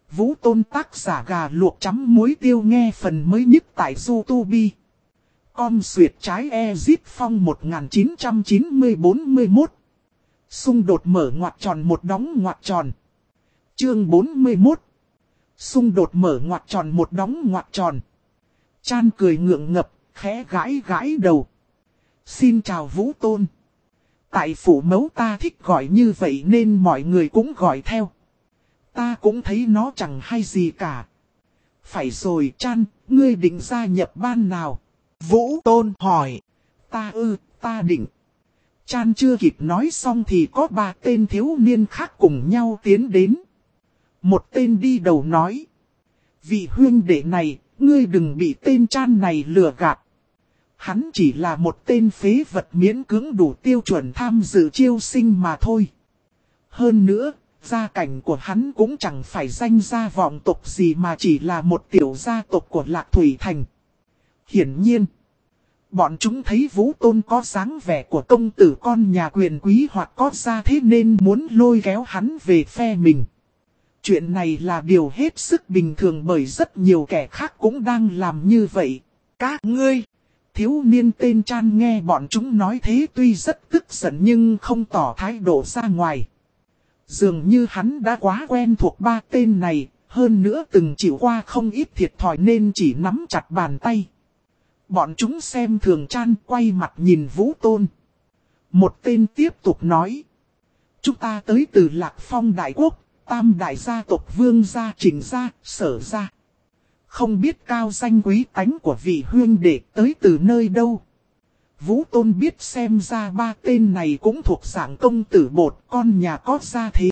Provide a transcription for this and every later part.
Vũ Tôn tác giả gà luộc chấm muối tiêu nghe phần mới nhất tại YouTube. Com duyệt trái Ezip Phong 1990-41. Xung đột mở ngoặc tròn một đóng ngoặc tròn. Chương 41. Xung đột mở ngoặc tròn một đóng ngoặc tròn. Chan cười ngượng ngập, khẽ gãi gãi đầu. Xin chào Vũ Tôn. Tại phủ mẫu ta thích gọi như vậy nên mọi người cũng gọi theo. Ta cũng thấy nó chẳng hay gì cả. Phải rồi Chan, ngươi định gia nhập ban nào? Vũ Tôn hỏi. Ta định. Chan chưa kịp nói xong thì có 3 tên thiếu niên khác cùng nhau tiến đến. Một tên đi đầu nói. Vị huynh đệ này, ngươi đừng bị tên Chan này lừa gạt. Hắn chỉ là một tên phế vật miễn cưỡng đủ tiêu chuẩn tham dự chiêu sinh mà thôi. Hơn nữa, gia cảnh của hắn cũng chẳng phải danh gia vọng tộc gì mà chỉ là một tiểu gia tộc của Lạc Thủy Thành. Hiển nhiên, bọn chúng thấy Vũ Tôn có dáng vẻ của công tử con nhà quyền quý hoặc có gia thế nên muốn lôi kéo hắn về phe mình. Chuyện này là điều hết sức bình thường bởi rất nhiều kẻ khác cũng đang làm như vậy. Các ngươi, thiếu niên tên Chan nghe bọn chúng nói thế tuy rất tức giận nhưng không tỏ thái độ ra ngoài. Dường như hắn đã quá quen thuộc 3 tên này, hơn nữa từng chịu qua không ít thiệt thòi nên chỉ nắm chặt bàn tay. Bọn chúng xem thường Chan quay mặt nhìn Vũ Tôn. Một tên tiếp tục nói. Chúng ta tới từ Lạc Phong Đại Quốc, Tam Đại gia tộc Vương gia, Trình gia, Sở gia. Không biết cao danh quý tánh của vị huynh đệ tới từ nơi đâu. Vũ Tôn biết xem ra 3 tên này cũng thuộc dạng công tử bột, con nhà có gia thế.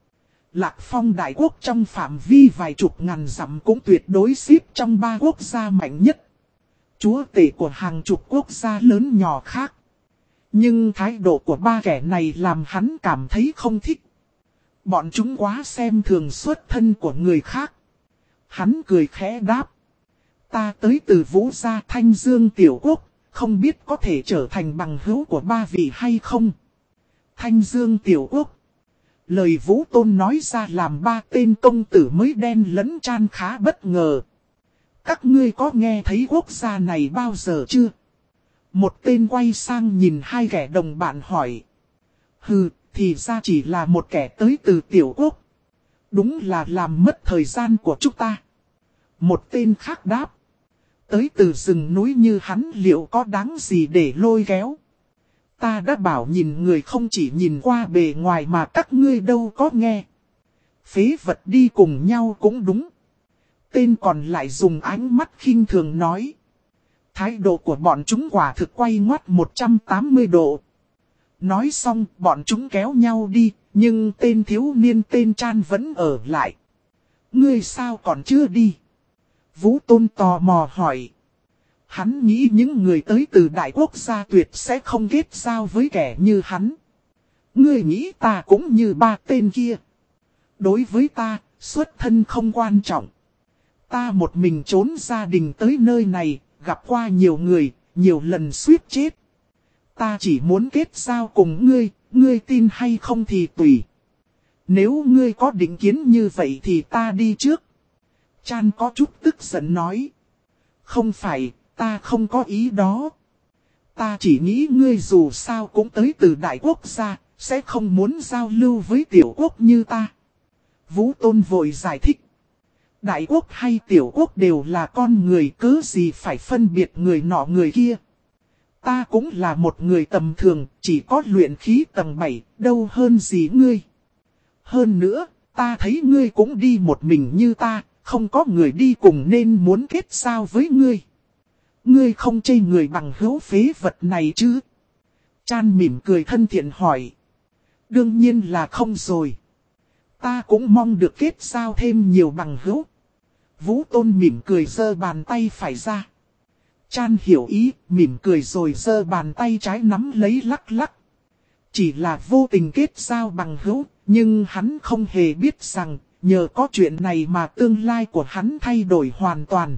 Lạc Phong Đại Quốc trong phạm vi vài chục ngàn dặm cũng tuyệt đối xếp trong 3 quốc gia mạnh nhất. Chúa tể của hàng chục quốc gia lớn nhỏ khác. Nhưng thái độ của 3 kẻ này làm hắn cảm thấy không thích. Bọn chúng quá xem thường xuất thân của người khác. Hắn cười khẽ đáp. Ta tới từ Vũ gia Thanh Dương Tiểu Quốc, không biết có thể trở thành bằng hữu của 3 vị hay không? Thanh Dương Tiểu Quốc. Lời Vũ Tôn nói ra làm 3 tên công tử mới đen lẫn Chan khá bất ngờ. Các ngươi có nghe thấy quốc gia này bao giờ chưa? Một tên quay sang nhìn 2 kẻ đồng bạn hỏi. Hừ, thì ra chỉ là một kẻ tới từ Tiểu Quốc. Đúng là làm mất thời gian của chúng ta. Một tên khác đáp. Tới từ rừng núi như hắn liệu có đáng gì để lôi kéo? Ta đã bảo nhìn người không chỉ nhìn qua bề ngoài mà các ngươi đâu có nghe. Phế vật đi cùng nhau cũng đúng. Tên còn lại dùng ánh mắt khinh thường nói. Thái độ của bọn chúng quả thực quay ngoắt 180 độ. Nói xong bọn chúng kéo nhau đi, nhưng tên thiếu niên tên Chan vẫn ở lại. Ngươi sao còn chưa đi? Vũ Tôn tò mò hỏi. Hắn nghĩ những người tới từ đại quốc gia tuyệt sẽ không kết giao với kẻ như hắn. Ngươi nghĩ ta cũng như 3 tên kia. Đối với ta, xuất thân không quan trọng. Ta một mình trốn gia đình tới nơi này, gặp qua nhiều người, nhiều lần suýt chết. Ta chỉ muốn kết giao cùng ngươi tin hay không thì tùy. Nếu ngươi có định kiến như vậy thì ta đi trước. Chan có chút tức giận nói. Không phải, ta không có ý đó. Ta chỉ nghĩ ngươi dù sao cũng tới từ đại quốc gia, sẽ không muốn giao lưu với tiểu quốc như ta. Vũ Tôn vội giải thích. Đại quốc hay tiểu quốc đều là con người, cớ gì phải phân biệt người nọ người kia. Ta cũng là một người tầm thường, chỉ có luyện khí tầng 7, đâu hơn gì ngươi. Hơn nữa, ta thấy ngươi cũng đi một mình như ta, không có người đi cùng nên muốn kết giao với ngươi. Ngươi không chê người bằng hữu phế vật này chứ? Chan mỉm cười thân thiện hỏi. Đương nhiên là không rồi. Ta cũng mong được kết giao thêm nhiều bằng hữu. Vũ Tôn mỉm cười giơ bàn tay phải ra. Chan hiểu ý, mỉm cười rồi giơ bàn tay trái nắm lấy lắc lắc. Chỉ là vô tình kết giao bằng hữu, nhưng hắn không hề biết rằng, nhờ có chuyện này mà tương lai của hắn thay đổi hoàn toàn.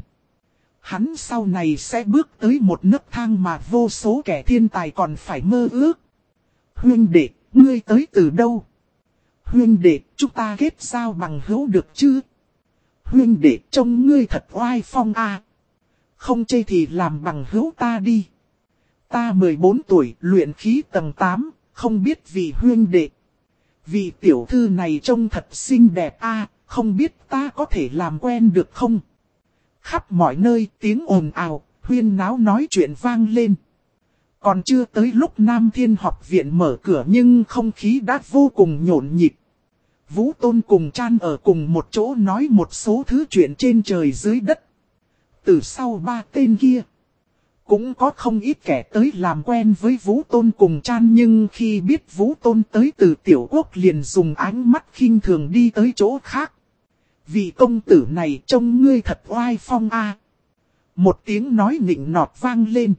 Hắn sau này sẽ bước tới một nấc thang mà vô số kẻ thiên tài còn phải mơ ước. Huynh đệ, ngươi tới từ đâu? Huynh đệ, chúng ta kết giao bằng hữu được chứ? huynh đệ trông ngươi thật oai phong a. Không chê thì làm bằng hữu ta đi. Ta 14 tuổi, luyện khí tầng 8, không biết vị huynh đệ. Vị tiểu thư này trông thật xinh đẹp a, không biết ta có thể làm quen được không? Khắp mọi nơi tiếng ồn ào, huyên náo nói chuyện vang lên. Còn chưa tới lúc Nam Thiên học viện mở cửa nhưng không khí đã vô cùng nhộn nhịp. Vũ Tôn cùng Chan ở cùng một chỗ nói một số thứ chuyện trên trời dưới đất. Từ sau ba tên kia, cũng có không ít kẻ tới làm quen với Vũ Tôn cùng Chan, nhưng khi biết Vũ Tôn tới từ tiểu quốc liền dùng ánh mắt khinh thường đi tới chỗ khác. Vị công tử này trông ngươi thật oai phong a. Một tiếng nói nịnh nọt vang lên.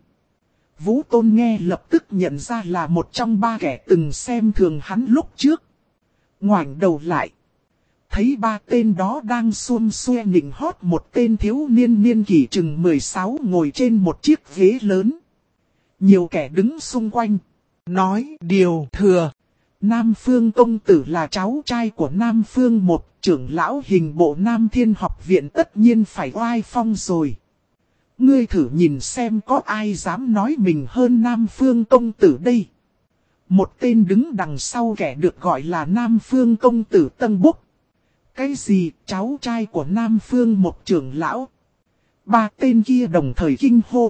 Vũ Tôn nghe lập tức nhận ra là một trong ba kẻ từng xem thường hắn lúc trước. Ngoảnh đầu lại, thấy ba tên đó đang xuông xuê nịnh hót một tên thiếu niên niên kỷ chừng 16 ngồi trên một chiếc ghế lớn. Nhiều kẻ đứng xung quanh, nói điều thừa. Nam Phương công tử là cháu trai của Nam Phương một trưởng lão hình bộ Nam Thiên học viện, tất nhiên phải oai phong rồi. Ngươi thử nhìn xem có ai dám nói mình hơn Nam Phương công tử đây. Một tên đứng đằng sau kẻ được gọi là Nam Phương công tử Tân Búc. Cái gì cháu trai của Nam Phương một trưởng lão? Ba tên kia đồng thời kinh hô.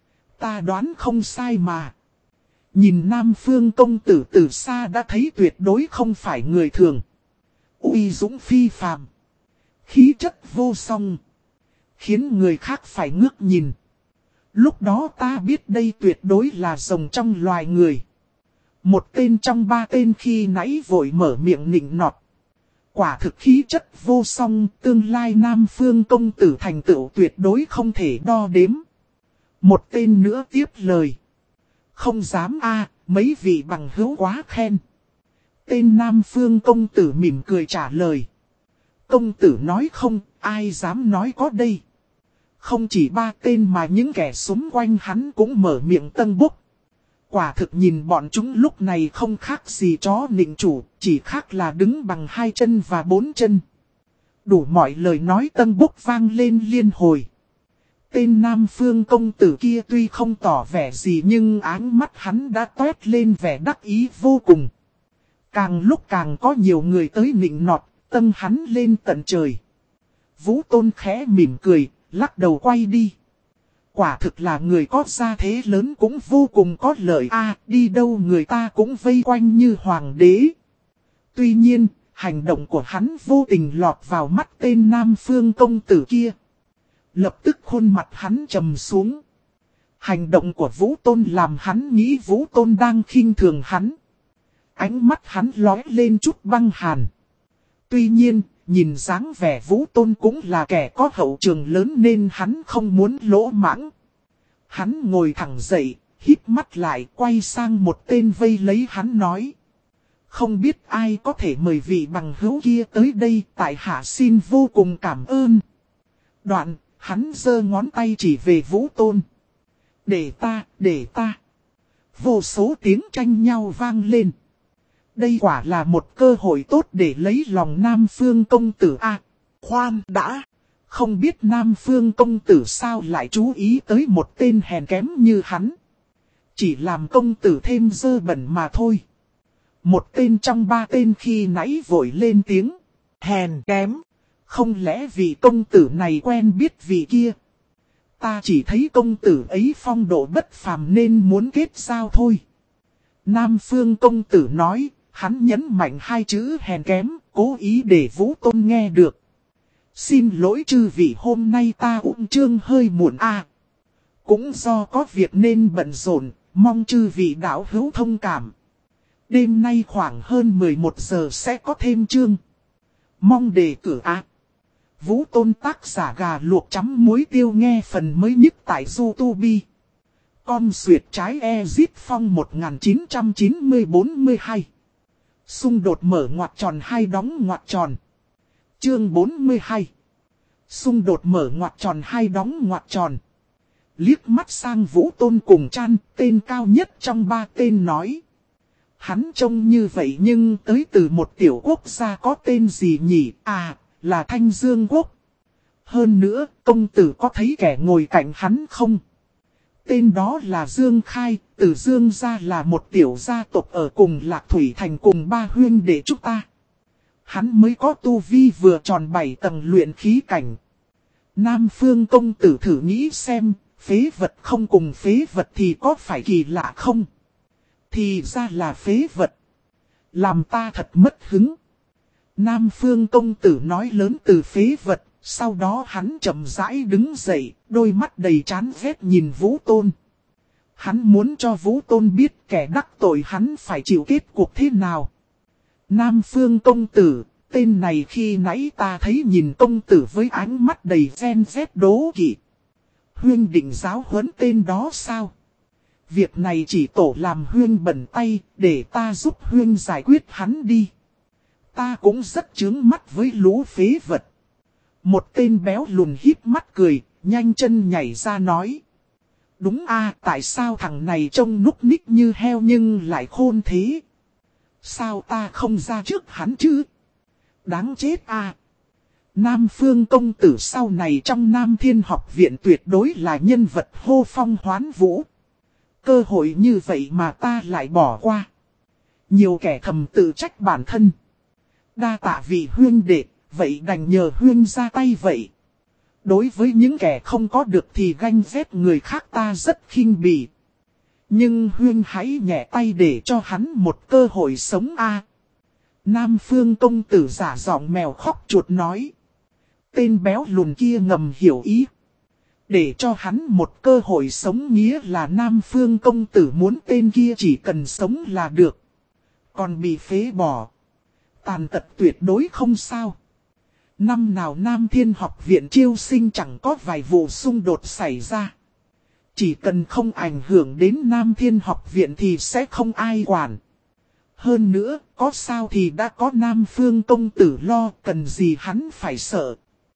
Ta đoán không sai mà. Nhìn Nam Phương công tử từ xa đã thấy tuyệt đối không phải người thường. Uy dũng phi phàm, khí chất vô song, khiến người khác phải ngước nhìn. Lúc đó ta biết đây tuyệt đối là rồng trong loài người. Một tên trong ba tên khi nãy vội mở miệng nịnh nọt. Quả thực khí chất vô song, tương lai Nam Phương công tử thành tựu tuyệt đối không thể đo đếm. Một tên nữa tiếp lời. Không dám a, mấy vị bằng hữu quá khen. Tên Nam Phương công tử mỉm cười trả lời. Công tử nói không, ai dám nói có đây. Không chỉ ba tên mà những kẻ xung quanh hắn cũng mở miệng tân bốc. Quả thực nhìn bọn chúng lúc này không khác gì chó nịnh chủ, chỉ khác là đứng bằng 2 chân và 4 chân. Đủ mọi lời nói tân bốc vang lên liên hồi. Tên Nam Phương công tử kia tuy không tỏ vẻ gì nhưng áng mắt hắn đã toét lên vẻ đắc ý vô cùng. Càng lúc càng có nhiều người tới nịnh nọt, tân hắn lên tận trời. Vũ Tôn khẽ mỉm cười, lắc đầu quay đi. Quả thực là người có gia thế lớn cũng vô cùng có lợi a, đi đâu người ta cũng vây quanh như hoàng đế. Tuy nhiên, hành động của hắn vô tình lọt vào mắt tên Nam Phương công tử kia. Lập tức khuôn mặt hắn trầm xuống. Hành động của Vũ Tôn làm hắn nghĩ Vũ Tôn đang khinh thường hắn. Ánh mắt hắn lóe lên chút băng hàn. Tuy nhiên, nhìn dáng vẻ Vũ Tôn cũng là kẻ có hậu trường lớn nên hắn không muốn lỗ mãng. Hắn ngồi thẳng dậy, híp mắt lại quay sang một tên vây lấy hắn nói. Không biết ai có thể mời vị bằng hữu kia tới đây, tại hạ xin vô cùng cảm ơn. Đoạn, hắn giơ ngón tay chỉ về Vũ Tôn. Để ta. Vô số tiếng tranh nhau vang lên. Đây quả là một cơ hội tốt để lấy lòng Nam Phương công tử a. Khoan đã, không biết Nam Phương công tử sao lại chú ý tới một tên hèn kém như hắn. Chỉ làm công tử thêm dơ bẩn mà thôi. Một tên trong ba tên khi nãy vội lên tiếng. Hèn kém, không lẽ vì công tử này quen biết vị kia. Ta chỉ thấy công tử ấy phong độ bất phàm nên muốn kết giao thôi. Nam Phương công tử nói. Hắn nhấn mạnh 2 chữ hèn kém, cố ý để Vũ Tôn nghe được. Xin lỗi chư vị, hôm nay ta ung chương hơi muộn a. Cũng do có việc nên bận rộn, mong chư vị đạo hữu thông cảm. Đêm nay khoảng hơn 11 giờ sẽ có thêm chương. Mong đề cử a. Vũ Tôn tác giả gà luộc chấm muối tiêu, nghe phần mới nhất tại YouTube. Con xuyệt trái Ezit Phong 1990-42. Xung đột mở ngoặc tròn hay đóng ngoặc tròn. Chương 42. Xung đột mở ngoặc tròn hay đóng ngoặc tròn. Liếc mắt sang Vũ Tôn cùng Chan, tên cao nhất trong ba tên nói. Hắn trông như vậy nhưng tới từ một tiểu quốc gia có tên gì nhỉ? À, là Thanh Dương Quốc. Hơn nữa, công tử có thấy kẻ ngồi cạnh hắn không? Tên đó là Dương Khai, từ Dương gia là một tiểu gia tộc ở cùng Lạc Thủy Thành cùng ba huynh đệ chúng ta. Hắn mới có tu vi vừa tròn 7 tầng luyện khí cảnh. Nam Phương công tử thử nghĩ xem, phế vật không cùng phế vật thì có phải kỳ lạ không? Thì ra là phế vật. Làm ta thật mất hứng. Nam Phương công tử nói lớn từ phế vật, sau đó hắn chậm rãi đứng dậy, đôi mắt đầy chán ghét nhìn Vũ Tôn. Hắn muốn cho Vũ Tôn biết kẻ đắc tội hắn phải chịu kết cục thế nào. Nam Phương công tử, tên này khi nãy ta thấy nhìn công tử với ánh mắt đầy ghen ghét đố kỵ. Huyên định giáo huấn tên đó sao? Việc này chỉ tổ làm Huyên bẩn tay, để ta giúp Huyên giải quyết hắn đi. Ta cũng rất chướng mắt với lũ phế vật. Một tên béo lùn híp mắt cười, nhanh chân nhảy ra nói. Đúng a, tại sao thằng này trông núc ních như heo nhưng lại khôn thế? Sao ta không ra trước hắn chứ? Đáng chết a. Nam Phương công tử sau này trong Nam Thiên học viện tuyệt đối là nhân vật hô phong hoán vũ. Cơ hội như vậy mà ta lại bỏ qua. Nhiều kẻ thầm tự trách bản thân. Đa tạ vị huyên đệ, vậy đành nhờ huyên ra tay vậy. Đối với những kẻ không có được thì ganh ghét người khác ta rất khinh bỉ. Nhưng huyên hãy nhẹ tay để cho hắn một cơ hội sống a. Nam Phương công tử giả giọng mèo khóc chuột nói. Tên béo lùn kia ngầm hiểu ý. Để cho hắn một cơ hội sống nghĩa là Nam Phương công tử muốn tên kia chỉ cần sống là được. Còn bị phế bỏ. Tàn tật tuyệt đối không sao. Năm nào Nam Thiên học viện chiêu sinh chẳng có vài vụ xung đột xảy ra. Chỉ cần không ảnh hưởng đến Nam Thiên học viện thì sẽ không ai quản. Hơn nữa, có sao thì đã có Nam Phương công tử lo, cần gì hắn phải sợ.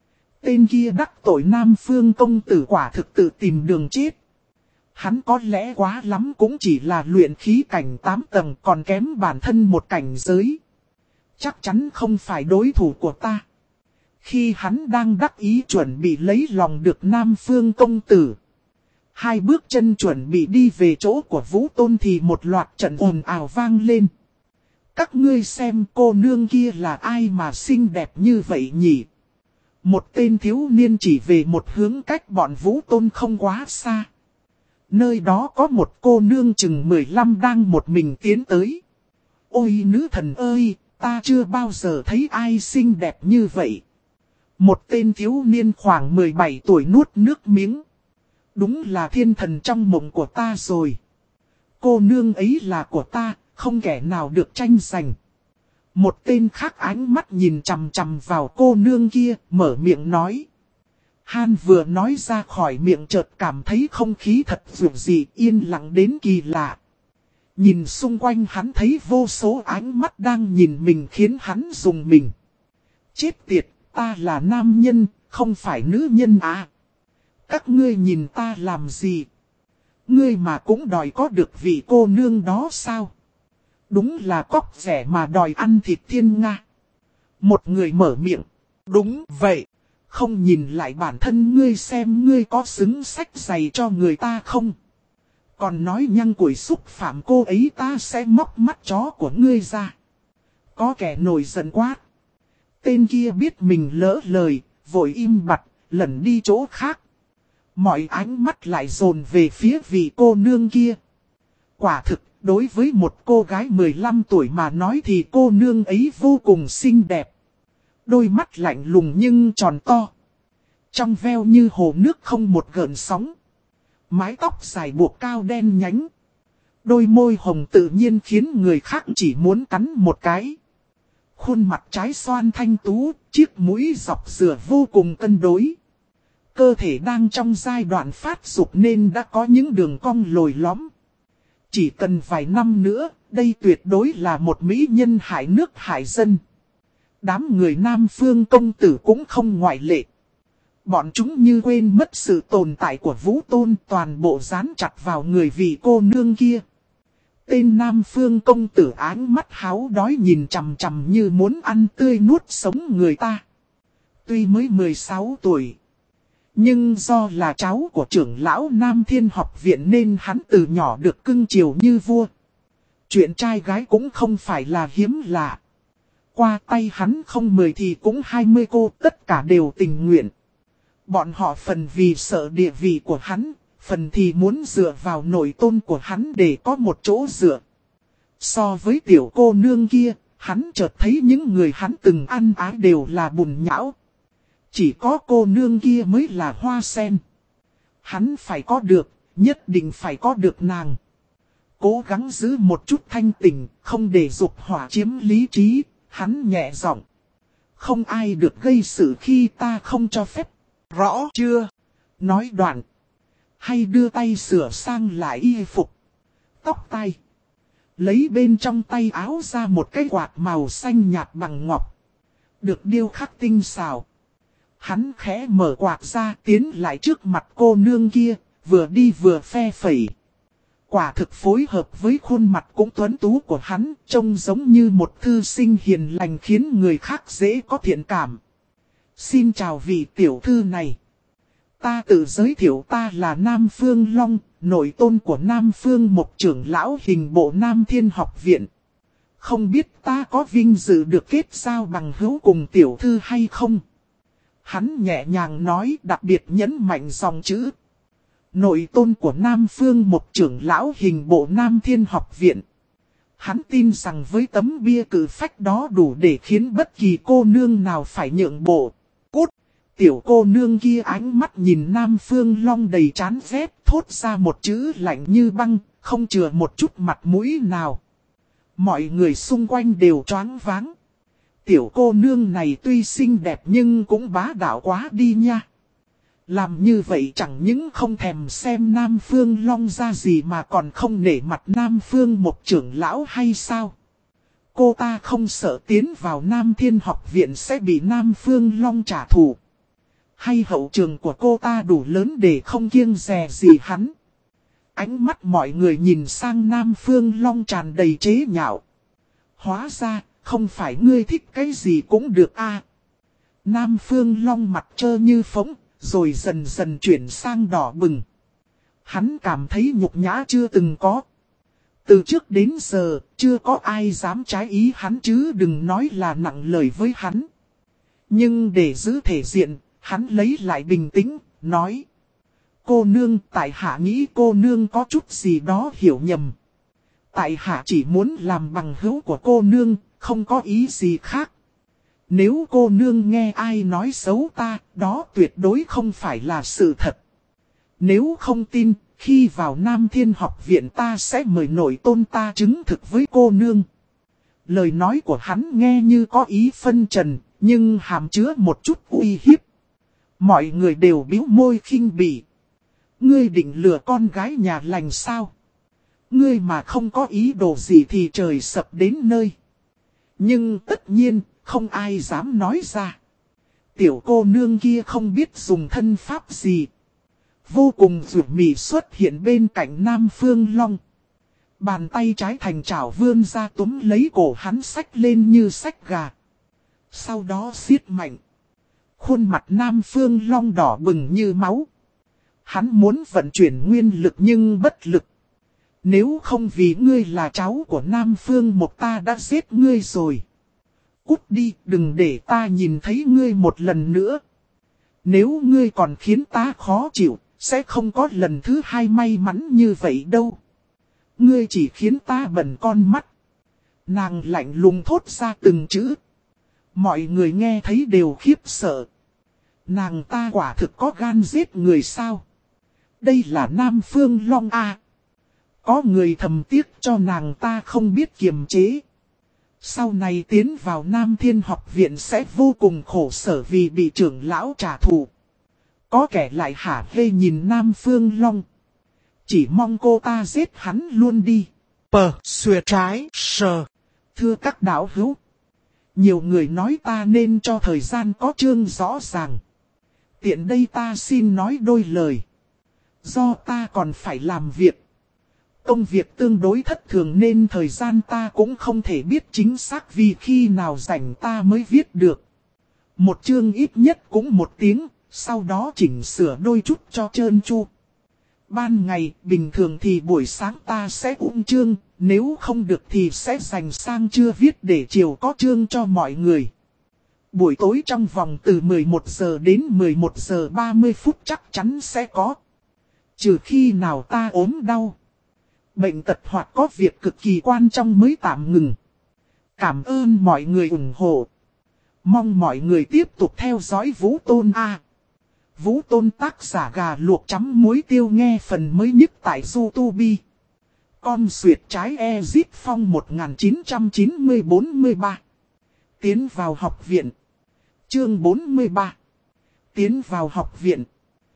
Tên kia đắc tội Nam Phương công tử quả thực tự tìm đường chết. Hắn có lẽ quá lắm cũng chỉ là luyện khí cảnh 8 tầng còn kém bản thân một cảnh giới. Chắc chắn không phải đối thủ của ta. Khi hắn đang đắc ý chuẩn bị lấy lòng được Nam Phương công tử. Hai bước chân chuẩn bị đi về chỗ của Vũ Tôn thì một loạt trận ồn ào vang lên. Các ngươi xem cô nương kia là ai mà xinh đẹp như vậy nhỉ? Một tên thiếu niên chỉ về một hướng cách bọn Vũ Tôn không quá xa. Nơi đó có một cô nương chừng 15 đang một mình tiến tới. Ôi nữ thần ơi, ta chưa bao giờ thấy ai xinh đẹp như vậy. Một tên thiếu niên khoảng 17 tuổi nuốt nước miếng. Đúng là thiên thần trong mộng của ta rồi. Cô nương ấy là của ta, không kẻ nào được tranh giành. Một tên khác ánh mắt nhìn chằm chằm vào cô nương kia, mở miệng nói. Han vừa nói ra khỏi miệng chợt cảm thấy không khí thật dường dị yên lặng đến kỳ lạ. Nhìn xung quanh hắn thấy vô số ánh mắt đang nhìn mình khiến hắn rùng mình. Chết tiệt, ta là nam nhân, không phải nữ nhân à. Các ngươi nhìn ta làm gì? Ngươi mà cũng đòi có được vị cô nương đó sao? Đúng là cóc rẻ mà đòi ăn thịt thiên nga. Một người mở miệng. Đúng vậy. Không nhìn lại bản thân ngươi xem ngươi có xứng sách giày cho người ta không? Còn nói nhăng củi xúc phạm cô ấy ta sẽ móc mắt chó của ngươi ra. Có kẻ nổi giận quát. Tên kia biết mình lỡ lời, vội im bặt, lẩn đi chỗ khác. Mọi ánh mắt lại dồn về phía vị cô nương kia. Quả thực, đối với một cô gái 15 tuổi mà nói thì cô nương ấy vô cùng xinh đẹp. Đôi mắt lạnh lùng nhưng tròn to. Trong veo như hồ nước không một gợn sóng. Mái tóc dài buộc cao đen nhánh. Đôi môi hồng tự nhiên khiến người khác chỉ muốn cắn một cái. Khuôn mặt trái xoan thanh tú, chiếc mũi dọc dừa vô cùng cân đối. Cơ thể đang trong giai đoạn phát dục nên đã có những đường cong lồi lõm. Chỉ cần vài năm nữa, đây tuyệt đối là một mỹ nhân hải nước hải dân. Đám người Nam Phương công tử cũng không ngoại lệ. Bọn chúng như quên mất sự tồn tại của Vũ Tôn, toàn bộ dán chặt vào người vị cô nương kia. Tên Nam Phương công tử áng mắt háo đói nhìn chằm chằm như muốn ăn tươi nuốt sống người ta. Tuy mới 16 tuổi, Nhưng do là cháu của trưởng lão Nam Thiên học viện nên hắn từ nhỏ được cưng chiều như vua. Chuyện trai gái cũng không phải là hiếm lạ. Qua tay hắn không 10 thì cũng 20 cô, tất cả đều tình nguyện. Bọn họ phần vì sợ địa vị của hắn, phần thì muốn dựa vào nội tôn của hắn để có một chỗ dựa. So với tiểu cô nương kia, hắn chợt thấy những người hắn từng ăn ái đều là bùn nhão. Chỉ có cô nương kia mới là hoa sen. Hắn phải có được, nhất định phải có được nàng. Cố gắng giữ một chút thanh tỉnh, không để dục hỏa chiếm lý trí, hắn nhẹ giọng. Không ai được gây sự khi ta không cho phép. Rõ chưa? Nói đoạn. Hay đưa tay sửa sang lại y phục. Tóc tai. Lấy bên trong tay áo ra một cái quạt màu xanh nhạt bằng ngọc. Được điêu khắc tinh xảo. Hắn khẽ mở quạt ra tiến lại trước mặt cô nương kia, vừa đi vừa phe phẩy. Quả thực phối hợp với khuôn mặt cũng tuấn tú của hắn, trông giống như một thư sinh hiền lành khiến người khác dễ có thiện cảm. Xin chào vị tiểu thư này. Ta tự giới thiệu ta là Nam Phương Long, nội tôn của Nam Phương một trưởng lão hình bộ Nam Thiên học viện. Không biết ta có vinh dự được kết giao bằng hữu cùng tiểu thư hay không? Hắn nhẹ nhàng nói, đặc biệt nhấn mạnh dòng chữ. Nội tôn của Nam Phương một trưởng lão hình bộ Nam Thiên học viện. Hắn tin rằng với tấm bia cử phách đó đủ để khiến bất kỳ cô nương nào phải nhượng bộ. Cút! Tiểu cô nương kia ánh mắt nhìn Nam Phương Long đầy chán ghét, thốt ra một chữ lạnh như băng, không chừa một chút mặt mũi nào. Mọi người xung quanh đều choáng váng. Tiểu cô nương này tuy xinh đẹp nhưng cũng bá đạo quá đi nha. Làm như vậy chẳng những không thèm xem Nam Phương Long ra gì mà còn không nể mặt Nam Phương một trưởng lão hay sao? Cô ta không sợ tiến vào Nam Thiên học viện sẽ bị Nam Phương Long trả thù. Hay hậu trường của cô ta đủ lớn để không kiêng dè gì hắn? Ánh mắt mọi người nhìn sang Nam Phương Long tràn đầy chế nhạo. Hóa ra, không phải ngươi thích cái gì cũng được a. Nam Phương Long mặt trơ như phỗng, rồi dần dần chuyển sang đỏ bừng. Hắn cảm thấy nhục nhã chưa từng có. Từ trước đến giờ, chưa có ai dám trái ý hắn chứ đừng nói là nặng lời với hắn. Nhưng để giữ thể diện, hắn lấy lại bình tĩnh, nói. Cô nương, tại hạ nghĩ cô nương có chút gì đó hiểu nhầm. Tại hạ chỉ muốn làm bằng hữu của cô nương, không có ý gì khác. Nếu cô nương nghe ai nói xấu ta, đó tuyệt đối không phải là sự thật. Nếu không tin, khi vào Nam Thiên học viện ta sẽ mời nội tôn ta chứng thực với cô nương. Lời nói của hắn nghe như có ý phân trần, nhưng hàm chứa một chút uy hiếp. Mọi người đều bĩu môi khinh bỉ. Ngươi định lừa con gái nhà lành sao? Ngươi mà không có ý đồ gì thì trời sập đến nơi. Nhưng tất nhiên, không ai dám nói ra. Tiểu cô nương kia không biết dùng thân pháp gì. Vô cùng rủi mì xuất hiện bên cạnh Nam Phương Long. Bàn tay trái thành chảo vươn ra túm lấy cổ hắn xách lên như xách gà. Sau đó siết mạnh. Khuôn mặt Nam Phương Long đỏ bừng như máu. Hắn muốn vận chuyển nguyên lực nhưng bất lực. Nếu không vì ngươi là cháu của Nam Phương một ta đã giết ngươi rồi. Cút đi, đừng để ta nhìn thấy ngươi một lần nữa. Nếu ngươi còn khiến ta khó chịu, sẽ không có lần thứ hai may mắn như vậy đâu. Ngươi chỉ khiến ta bẩn con mắt. Nàng lạnh lùng thốt ra từng chữ. Mọi người nghe thấy đều khiếp sợ. Nàng ta quả thực có gan giết người sao? Đây là Nam Phương Long A. Có người thầm tiếc cho nàng ta không biết kiềm chế. Sau này tiến vào Nam Thiên học viện sẽ vô cùng khổ sở vì bị trưởng lão trả thù. Có kẻ lại hả hê nhìn Nam Phương Long. Chỉ mong cô ta giết hắn luôn đi. Xuề trái, sờ. Thưa các đạo hữu. Nhiều người nói ta nên cho thời gian có chương rõ ràng. Tiện đây ta xin nói đôi lời. Do ta còn phải làm việc. Công việc tương đối thất thường nên thời gian ta cũng không thể biết chính xác vì khi nào rảnh ta mới viết được. Một chương ít nhất cũng 1 tiếng, sau đó chỉnh sửa đôi chút cho trơn tru. Ban ngày, bình thường thì buổi sáng ta sẽ ung chương, nếu không được thì sẽ dành sang trưa viết để chiều có chương cho mọi người. Buổi tối trong vòng từ 11 giờ đến 11 giờ 30 phút chắc chắn sẽ có. Trừ khi nào ta ốm đau, bệnh tật hoặc có việc cực kỳ quan trọng mới tạm ngừng. Cảm ơn mọi người ủng hộ. Mong mọi người tiếp tục theo dõi Vũ Tôn A. Vũ Tôn tác giả gà luộc chấm muối tiêu nghe phần mới nhất tại YouTube. Con Duyệt trái Ezit Phong 1990-43. Tiến vào học viện. Chương 43. Tiến vào học viện.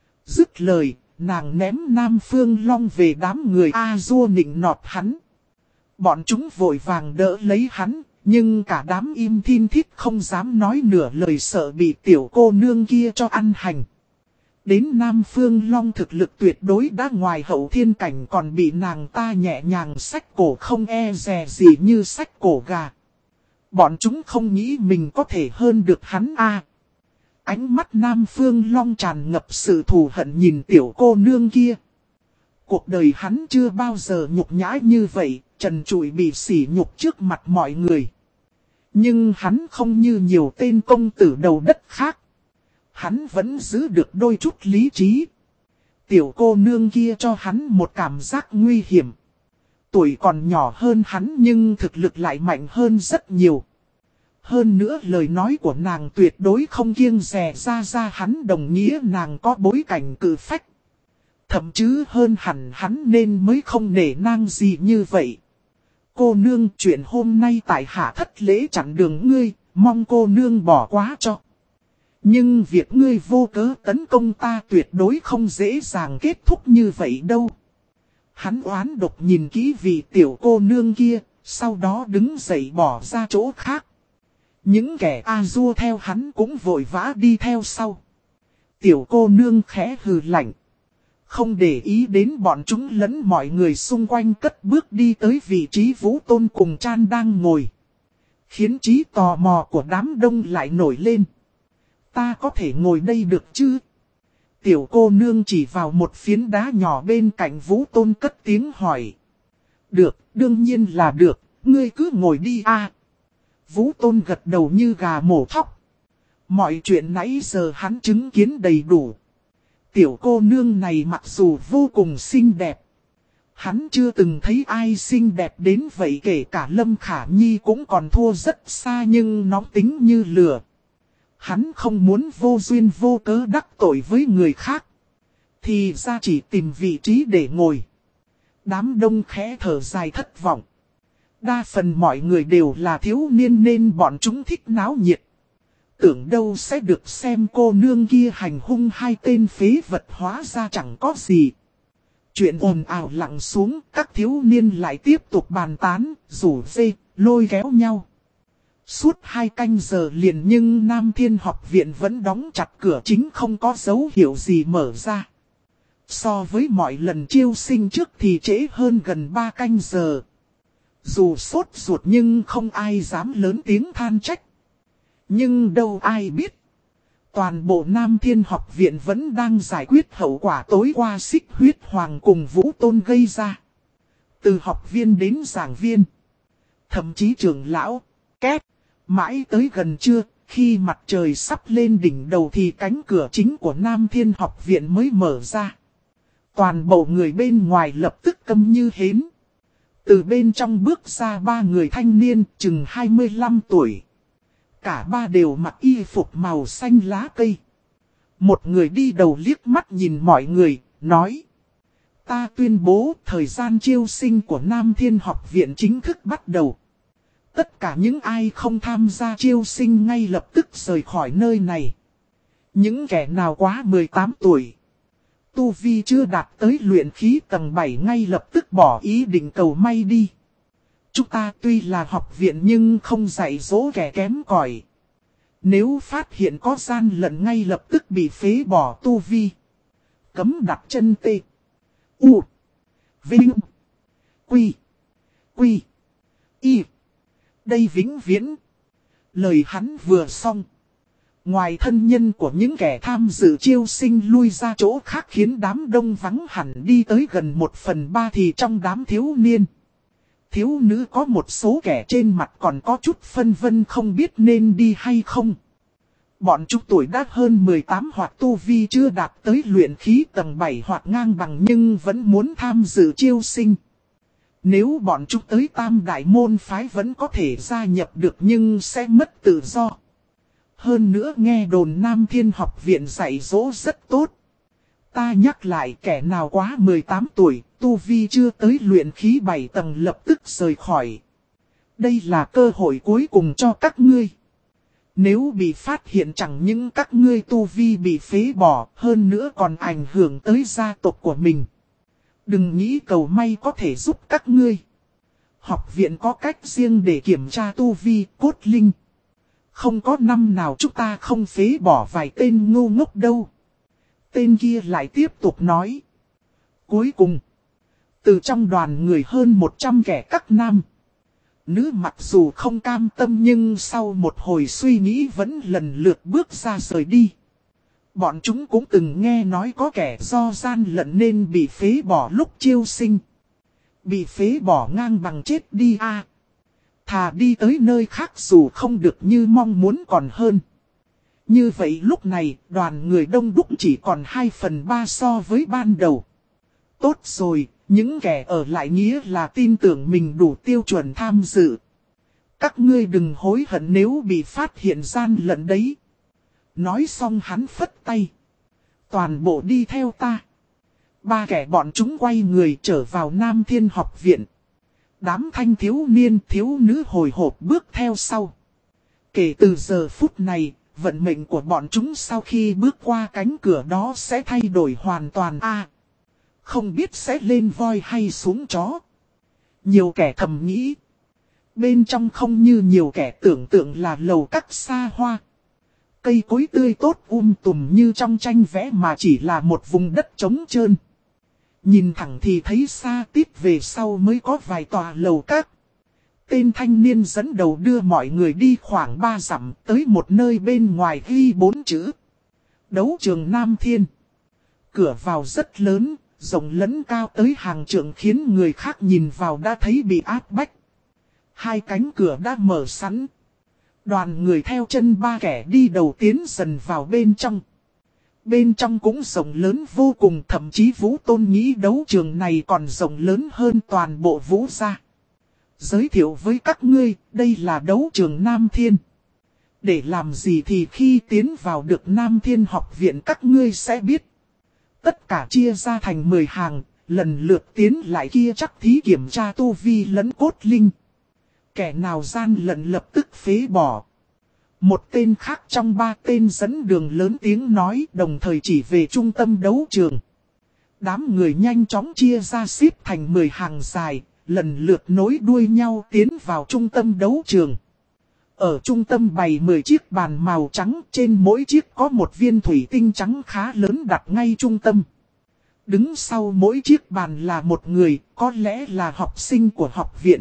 Dứt lời, nàng ném Nam Phương Long về đám người A-dua nịnh nọt hắn. Bọn chúng vội vàng đỡ lấy hắn, nhưng cả đám im thin thít không dám nói nửa lời sợ bị tiểu cô nương kia cho ăn hành. Đến Nam Phương Long thực lực tuyệt đối đã ngoài hậu thiên cảnh còn bị nàng ta nhẹ nhàng xách cổ không e dè gì như xách cổ gà. Bọn chúng không nghĩ mình có thể hơn được hắn a. Ánh mắt Nam Phương Long tràn ngập sự thù hận nhìn tiểu cô nương kia. Cuộc đời hắn chưa bao giờ nhục nhã như vậy, trần trụi bị sỉ nhục trước mặt mọi người. Nhưng hắn không như nhiều tên công tử đầu đất khác. Hắn vẫn giữ được đôi chút lý trí. Tiểu cô nương kia cho hắn một cảm giác nguy hiểm. Tuổi còn nhỏ hơn hắn nhưng thực lực lại mạnh hơn rất nhiều. Hơn nữa lời nói của nàng tuyệt đối không kiêng dè ra hắn đồng nghĩa nàng có bối cảnh cự phách. Thậm chí hơn hẳn hắn nên mới không nể nang gì như vậy. Cô nương chuyện hôm nay tại hạ thất lễ chặn đường ngươi, mong cô nương bỏ qua cho. Nhưng việc ngươi vô cớ tấn công ta tuyệt đối không dễ dàng kết thúc như vậy đâu. Hắn oán độc nhìn kỹ vị tiểu cô nương kia, sau đó đứng dậy bỏ ra chỗ khác. Những kẻ A-dua theo hắn cũng vội vã đi theo sau. Tiểu cô nương khẽ hừ lạnh. Không để ý đến bọn chúng lẫn mọi người xung quanh cất bước đi tới vị trí Vũ Tôn cùng Chan đang ngồi. Khiến trí tò mò của đám đông lại nổi lên. Ta có thể ngồi đây được chứ? Tiểu cô nương chỉ vào một phiến đá nhỏ bên cạnh Vũ Tôn cất tiếng hỏi. Được, đương nhiên là được, ngươi cứ ngồi đi a. Vũ Tôn gật đầu như gà mổ thóc. Mọi chuyện nãy giờ hắn chứng kiến đầy đủ. Tiểu cô nương này mặc dù vô cùng xinh đẹp. Hắn chưa từng thấy ai xinh đẹp đến vậy, kể cả Lâm Khả Nhi cũng còn thua rất xa nhưng nóng tính như lửa. Hắn không muốn vô duyên vô cớ đắc tội với người khác. Thì ra chỉ tìm vị trí để ngồi. Đám đông khẽ thở dài thất vọng. Đa phần mọi người đều là thiếu niên nên bọn chúng thích náo nhiệt. Tưởng đâu sẽ được xem cô nương kia hành hung hai tên phế vật, hóa ra chẳng có gì. Chuyện ồn ào lặng xuống, các thiếu niên lại tiếp tục bàn tán, rủ dê, lôi kéo nhau. Suốt 2 canh giờ liền nhưng Nam Thiên học viện vẫn đóng chặt cửa chính, không có dấu hiệu gì mở ra. So với mọi lần chiêu sinh trước thì trễ hơn gần 3 canh giờ. Dù sốt ruột nhưng không ai dám lớn tiếng than trách. Nhưng đâu ai biết. Toàn bộ Nam Thiên học viện vẫn đang giải quyết hậu quả tối qua Xích Huyết Hoàng cùng Vũ Tôn gây ra. Từ học viên đến giảng viên. Thậm chí trưởng lão, két. Mãi tới gần trưa, khi mặt trời sắp lên đỉnh đầu thì cánh cửa chính của Nam Thiên học viện mới mở ra. Toàn bộ người bên ngoài lập tức câm như hến. Từ bên trong bước ra 3 người thanh niên chừng 25 tuổi. Cả ba đều mặc y phục màu xanh lá cây. Một người đi đầu liếc mắt nhìn mọi người, nói. Ta tuyên bố thời gian chiêu sinh của Nam Thiên học viện chính thức bắt đầu. Tất cả những ai không tham gia chiêu sinh ngay lập tức rời khỏi nơi này. Những kẻ nào quá 18 tuổi, tu vi chưa đạt tới luyện khí tầng 7 ngay lập tức bỏ ý định cầu may đi. Chúng ta tuy là học viện nhưng không dạy dỗ kẻ kém cỏi. Nếu phát hiện có gian lận ngay lập tức bị phế bỏ tu vi. Cấm đặt chân tê. U. Vinh. Quy. Quy. Y. Đây vĩnh viễn. Lời hắn vừa xong. Ngoài thân nhân của những kẻ tham dự chiêu sinh lui ra chỗ khác khiến đám đông vắng hẳn đi tới gần 1/3 thì trong đám thiếu niên. Thiếu nữ có một số kẻ trên mặt còn có chút phân vân không biết nên đi hay không. Bọn chúng tuổi đã hơn 18 hoặc tu vi chưa đạt tới luyện khí tầng 7 hoặc ngang bằng nhưng vẫn muốn tham dự chiêu sinh. Nếu bọn chúng tới Tam Đại môn phái vẫn có thể gia nhập được nhưng sẽ mất tự do. Hơn nữa nghe đồn Nam Thiên học viện dạy dỗ rất tốt. Ta nhắc lại kẻ nào quá 18 tuổi, tu vi chưa tới luyện khí 7 tầng lập tức rời khỏi. Đây là cơ hội cuối cùng cho các ngươi. Nếu bị phát hiện chẳng những các ngươi tu vi bị phế bỏ, hơn nữa còn ảnh hưởng tới gia tộc của mình. Đừng nghĩ cầu may có thể giúp các ngươi. Học viện có cách riêng để kiểm tra tu vi cốt linh. Không có năm nào chúng ta không phế bỏ vài tên ngu ngốc đâu. Tên kia lại tiếp tục nói. Cuối cùng, từ trong đoàn người hơn 100 kẻ các nam nữ mặc dù không cam tâm nhưng sau một hồi suy nghĩ vẫn lần lượt bước ra rời đi. Bọn chúng cũng từng nghe nói có kẻ do gian lận nên bị phế bỏ lúc chiêu sinh. Bị phế bỏ ngang bằng chết đi a. Thà đi tới nơi khác dù không được như mong muốn còn hơn. Như vậy lúc này đoàn người đông đúc chỉ còn 2/3 so với ban đầu. Tốt rồi, những kẻ ở lại nghĩa là tin tưởng mình đủ tiêu chuẩn tham dự. Các ngươi đừng hối hận nếu bị phát hiện gian lận đấy. Nói xong hắn phất tay. Toàn bộ đi theo ta. 3 kẻ bọn chúng quay người trở vào Nam Thiên học viện. Đám thanh thiếu niên thiếu nữ hồi hộp bước theo sau. Kể từ giờ phút này, vận mệnh của bọn chúng sau khi bước qua cánh cửa đó sẽ thay đổi hoàn toàn không biết sẽ lên voi hay xuống chó. Nhiều kẻ thầm nghĩ. Bên trong không như nhiều kẻ tưởng tượng là lầu các xa hoa. Cây cối tươi tốt tùm như trong tranh vẽ mà chỉ là một vùng đất trống trơn. Nhìn thẳng thì thấy xa tít về sau mới có vài tòa lầu các. Tên thanh niên dẫn đầu đưa mọi người đi khoảng 3 dặm tới một nơi bên ngoài ghi 4 chữ. Đấu trường Nam Thiên. Cửa vào rất lớn, rộng lẫn cao tới hàng trượng khiến người khác nhìn vào đã thấy bị áp bách. 2 cánh cửa đã mở sẵn. Đoàn người theo chân 3 kẻ đi đầu tiến dần vào bên trong. Bên trong cũng rộng lớn vô cùng, thậm chí Vũ Tôn nghĩ đấu trường này còn rộng lớn hơn toàn bộ Vũ gia. Giới thiệu với các ngươi, đây là đấu trường Nam Thiên. Để làm gì thì khi tiến vào được Nam Thiên học viện các ngươi sẽ biết. Tất cả chia ra thành 10 hàng, lần lượt tiến lại kia chắc thí kiểm tra tu vi lẫn cốt linh. Kẻ nào gian lận lập tức phế bỏ. Một tên khác trong 3 tên dẫn đường lớn tiếng nói đồng thời chỉ về trung tâm đấu trường. Đám người nhanh chóng chia ra xếp thành 10 hàng dài, lần lượt nối đuôi nhau tiến vào trung tâm đấu trường. Ở trung tâm bày 10 chiếc bàn màu trắng, trên mỗi chiếc có một viên thủy tinh trắng khá lớn đặt ngay trung tâm. Đứng sau mỗi chiếc bàn là một người, có lẽ là học sinh của học viện.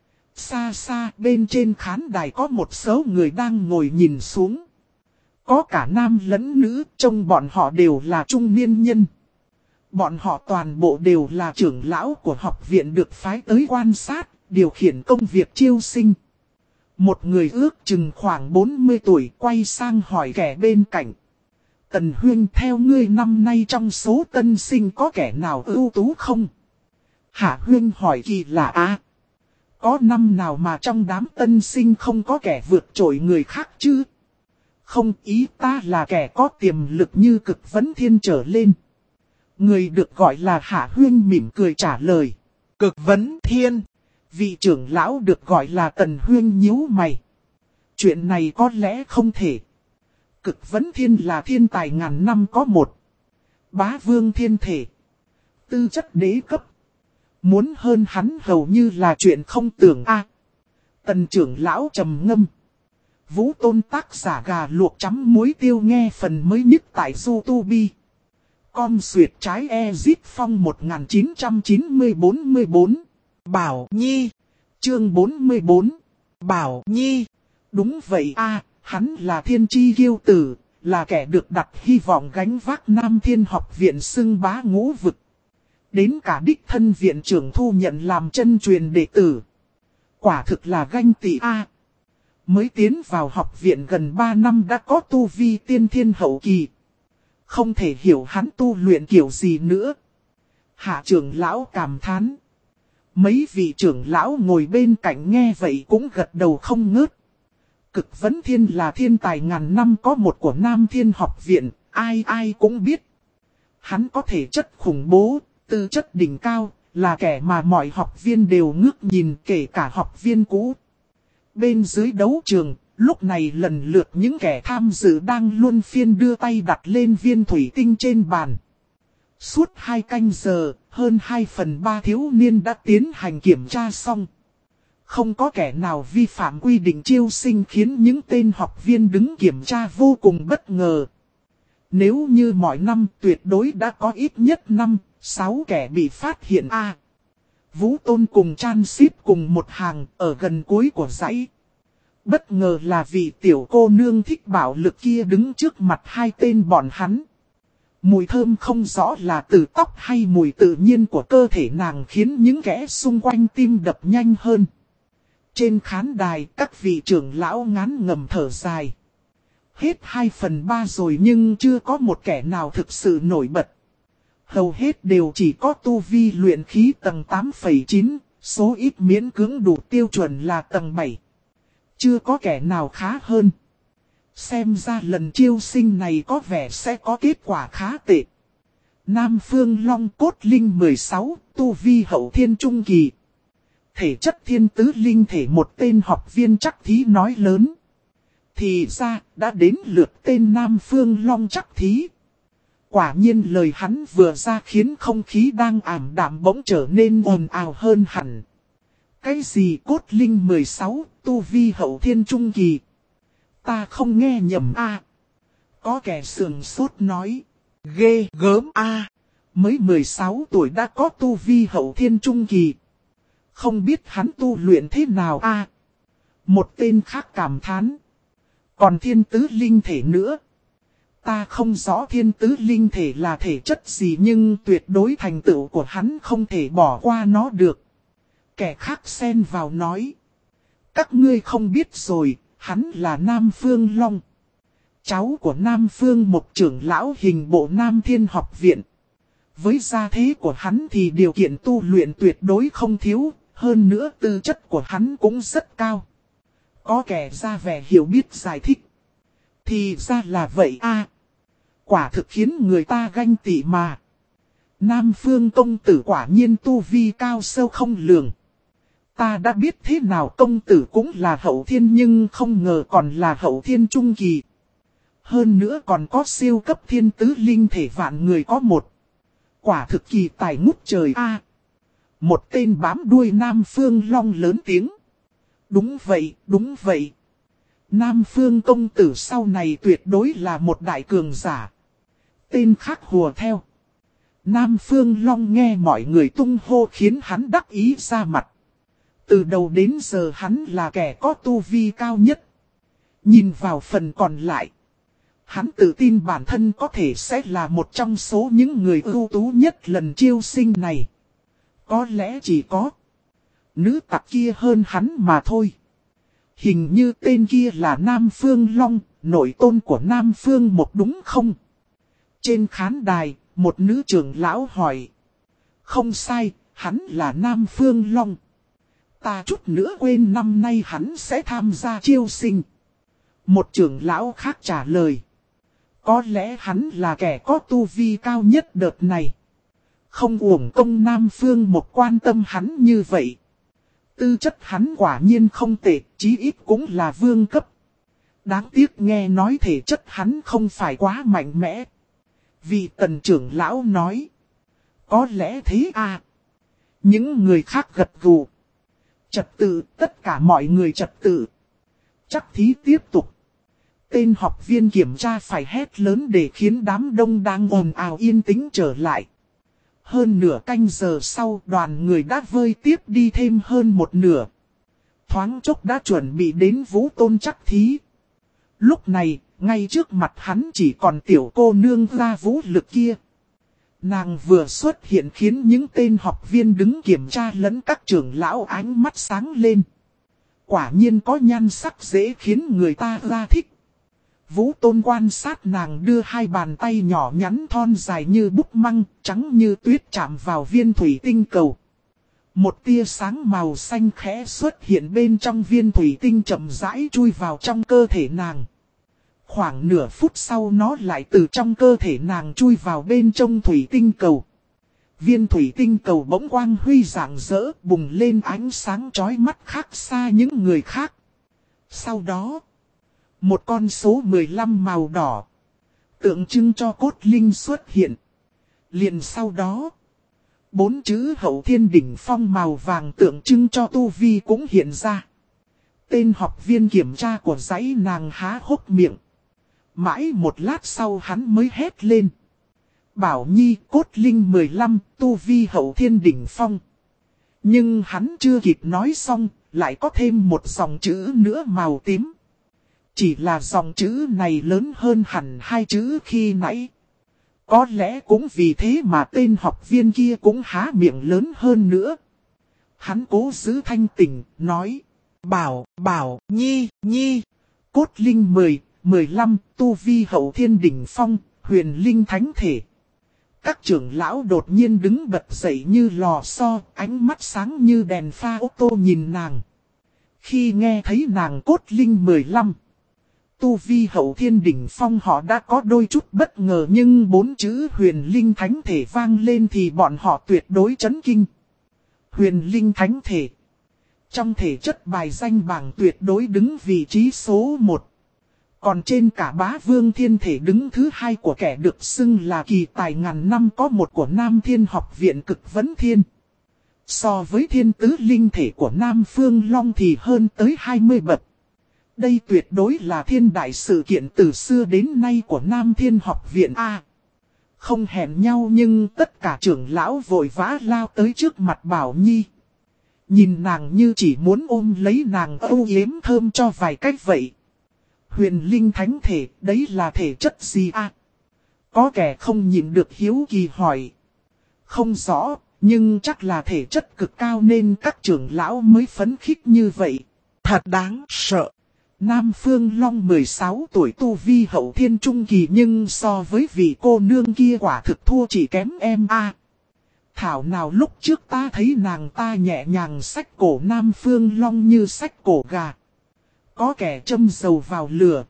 Xa xa bên trên khán đài có một số người đang ngồi nhìn xuống. Có cả nam lẫn nữ, trông bọn họ đều là trung niên nhân. Bọn họ toàn bộ đều là trưởng lão của học viện được phái tới quan sát, điều khiển công việc chiêu sinh. Một người ước chừng khoảng 40 tuổi quay sang hỏi kẻ bên cạnh. Tần Huyên, theo ngươi năm nay trong số tân sinh có kẻ nào ưu tú không? Hạ Huyên hỏi kỳ lạ có năm nào mà trong đám tân sinh không có kẻ vượt trội người khác chứ? Không, ý ta là kẻ có tiềm lực như Cực Vấn Thiên trở lên. Người được gọi là Hạ Huyên mỉm cười trả lời. Cực Vấn Thiên. Vị trưởng lão được gọi là Tần Huyên nhíu mày. Chuyện này có lẽ không thể. Cực Vấn Thiên là thiên tài ngàn năm có một. Bá vương thiên thể. Tư chất đế cấp. Muốn hơn hắn hầu như là chuyện không tưởng Tần trưởng lão trầm ngâm. Vũ Tôn tác giả gà luộc chấm muối tiêu nghe phần mới nhất tại YouTube. Con xuyệt trái Ezit Phong 1990-44. Bảo Nhi. Chương 44. Bảo Nhi. Đúng vậy Hắn là thiên chi kiêu tử, là kẻ được đặt hy vọng gánh vác Nam Thiên học viện xưng bá ngũ vực. Đến cả đích thân viện trưởng thu nhận làm chân truyền đệ tử. Quả thực là ganh tị a. Mới tiến vào học viện gần 3 năm đã có tu vi tiên thiên hậu kỳ. Không thể hiểu hắn tu luyện kiểu gì nữa. Hạ trưởng lão cảm thán. Mấy vị trưởng lão ngồi bên cạnh nghe vậy cũng gật đầu không ngớt. Cực Vấn Thiên là thiên tài ngàn năm có một của Nam Thiên học viện, ai ai cũng biết. Hắn có thể chất khủng bố, tư chất đỉnh cao, là kẻ mà mọi học viên đều ngước nhìn kể cả học viên cũ. Bên dưới đấu trường, lúc này lần lượt những kẻ tham dự đang luân phiên đưa tay đặt lên viên thủy tinh trên bàn. Suốt 2 canh giờ, hơn 2/3 thiếu niên đã tiến hành kiểm tra xong. Không có kẻ nào vi phạm quy định chiêu sinh khiến những tên học viên đứng kiểm tra vô cùng bất ngờ. Nếu như mọi năm tuyệt đối đã có ít nhất 5-6 kẻ bị phát hiện a. Vũ Tôn cùng Chan Xíp cùng một hàng ở gần cuối của dãy. Bất ngờ là vị tiểu cô nương thích bạo lực kia đứng trước mặt hai tên bọn hắn. Mùi thơm không rõ là từ tóc hay mùi tự nhiên của cơ thể nàng khiến những kẻ xung quanh tim đập nhanh hơn. Trên khán đài các vị trưởng lão ngán ngầm thở dài. Hết 2/3 rồi nhưng chưa có một kẻ nào thực sự nổi bật. Hầu hết đều chỉ có tu vi luyện khí tầng 8,9, số ít miễn cưỡng đủ tiêu chuẩn là tầng 7. Chưa có kẻ nào khá hơn. Xem ra lần chiêu sinh này có vẻ sẽ có kết quả khá tệ. Nam Phương Long Cốt Linh 16, tu vi hậu thiên trung kỳ. Thể chất thiên tứ linh thể một tên học viên chắc thí nói lớn. Thì ra, đã đến lượt tên Nam Phương Long chắc thí. Quả nhiên lời hắn vừa ra khiến không khí đang ảm đạm bỗng trở nên ồn ào hơn hẳn. Cái gì cốt linh 16, tu vi hậu thiên trung kỳ? Ta không nghe nhầm a. Có kẻ sườn sốt nói. Ghê gớm a. Mới 16 tuổi đã có tu vi hậu thiên trung kỳ. Không biết hắn tu luyện thế nào a. Một tên khác cảm thán. Còn thiên tứ linh thể nữa. Ta không rõ thiên tứ linh thể là thể chất gì nhưng tuyệt đối thành tựu của hắn không thể bỏ qua nó được. Kẻ khác xen vào nói. Các ngươi không biết rồi, hắn là Nam Phương Long. Cháu của Nam Phương một trưởng lão hình bộ Nam Thiên học viện. Với gia thế của hắn thì điều kiện tu luyện tuyệt đối không thiếu, hơn nữa tư chất của hắn cũng rất cao. Có kẻ ra vẻ hiểu biết giải thích. Thì ra là vậy a. Quả thực khiến người ta ganh tị mà. Nam Phương công tử quả nhiên tu vi cao sâu không lường. Ta đã biết thế nào công tử cũng là hậu thiên nhưng không ngờ còn là hậu thiên trung kỳ. Hơn nữa còn có siêu cấp thiên tứ linh thể vạn người có một. Quả thực kỳ tài ngút trời a. Một tên bám đuôi Nam Phương Long lớn tiếng. Đúng vậy, đúng vậy. Nam Phương công tử sau này tuyệt đối là một đại cường giả. Tên khác hùa theo. Nam Phương Long nghe mọi người tung hô khiến hắn đắc ý ra mặt. Từ đầu đến giờ hắn là kẻ có tu vi cao nhất. Nhìn vào phần còn lại. Hắn tự tin bản thân có thể sẽ là một trong số những người ưu tú nhất lần chiêu sinh này. Có lẽ chỉ có nữ tặc kia hơn hắn mà thôi. Hình như tên kia là Nam Phương Long, nội tôn của Nam Phương một đúng không? Trên khán đài, một nữ trưởng lão hỏi. Không sai, hắn là Nam Phương Long. Ta chút nữa quên năm nay hắn sẽ tham gia chiêu sinh. Một trưởng lão khác trả lời. Có lẽ hắn là kẻ có tu vi cao nhất đợt này. Không uổng công Nam Phương một quan tâm hắn như vậy. Tư chất hắn quả nhiên không tệ, chí ít cũng là vương cấp. Đáng tiếc nghe nói thể chất hắn không phải quá mạnh mẽ. Vị tần trưởng lão nói. Có lẽ thế à. Những người khác gật gù. Trật tự, tất cả mọi người trật tự. Chắc thí tiếp tục. Tên học viên kiểm tra phải hét lớn để khiến đám đông đang ồn ào yên tĩnh trở lại. Hơn nửa canh giờ sau đoàn người đã vơi tiếp đi thêm hơn một nửa. Thoáng chốc đã chuẩn bị đến Vũ Tôn chắc thí. Lúc này, ngay trước mặt hắn chỉ còn tiểu cô nương ra vũ lực kia. Nàng vừa xuất hiện khiến những tên học viên đứng kiểm tra lẫn các trưởng lão ánh mắt sáng lên. Quả nhiên có nhan sắc dễ khiến người ta ra thích. Vũ Tôn quan sát nàng đưa hai bàn tay nhỏ nhắn thon dài như búp măng, trắng như tuyết chạm vào viên thủy tinh cầu. Một tia sáng màu xanh khẽ xuất hiện bên trong viên thủy tinh chậm rãi chui vào trong cơ thể nàng. Khoảng nửa phút sau nó lại từ trong cơ thể nàng chui vào bên trong thủy tinh cầu. Viên thủy tinh cầu bỗng quang huy rạng rỡ bùng lên ánh sáng chói mắt khác xa những người khác. Sau đó, một con số 15 màu đỏ, tượng trưng cho cốt linh xuất hiện. Liền sau đó, 4 chữ Hậu Thiên Đỉnh Phong màu vàng tượng trưng cho tu vi cũng hiện ra. Tên học viên kiểm tra của dãy nàng há hốc miệng. Mãi một lát sau hắn mới hét lên. Bảo Nhi cốt linh 15, tu vi Hậu Thiên Đỉnh Phong. Nhưng hắn chưa kịp nói xong, lại có thêm một dòng chữ nữa màu tím. Chỉ là dòng chữ này lớn hơn hẳn hai chữ khi nãy. Có lẽ cũng vì thế mà tên học viên kia cũng há miệng lớn hơn nữa. Hắn cố giữ thanh tỉnh, nói. Bảo Nhi, cốt linh 10, 15, tu vi Hậu Thiên Đỉnh Phong, huyền linh thánh thể. Các trưởng lão đột nhiên đứng bật dậy như lò xo, ánh mắt sáng như đèn pha ô tô nhìn nàng. Khi nghe thấy nàng cốt linh 15, tu vi Hậu Thiên Đỉnh Phong họ đã có đôi chút bất ngờ, nhưng 4 chữ huyền linh thánh thể vang lên thì bọn họ tuyệt đối chấn kinh. Huyền linh thánh thể. Trong thể chất bài danh bảng tuyệt đối đứng vị trí số 1. Còn trên cả bá vương thiên thể đứng thứ 2 của kẻ được xưng là kỳ tài ngàn năm có một của Nam Thiên Học Viện Cực Vấn Thiên. So với thiên tứ linh thể của Nam Phương Long thì hơn tới 20 bậc. Đây tuyệt đối là thiên đại sự kiện từ xưa đến nay của Nam Thiên Học Viện A. Không hẹn nhau nhưng tất cả trưởng lão vội vã lao tới trước mặt Bảo Nhi. Nhìn nàng như chỉ muốn ôm lấy nàng âu yếm thơm cho vài cách vậy. Huyền linh thánh thể, đấy là thể chất gì a? Có kẻ không nhịn được hiếu kỳ hỏi. Không rõ, nhưng chắc là thể chất cực cao nên các trưởng lão mới phấn khích như vậy. Thật đáng sợ. Nam Phương Long 16 tuổi tu vi Hậu Thiên Trung Kỳ nhưng so với vị cô nương kia quả thực thua chỉ kém em a. Thảo nào lúc trước ta thấy nàng ta nhẹ nhàng xách cổ Nam Phương Long như xách cổ gà. Có kẻ châm dầu vào lửa.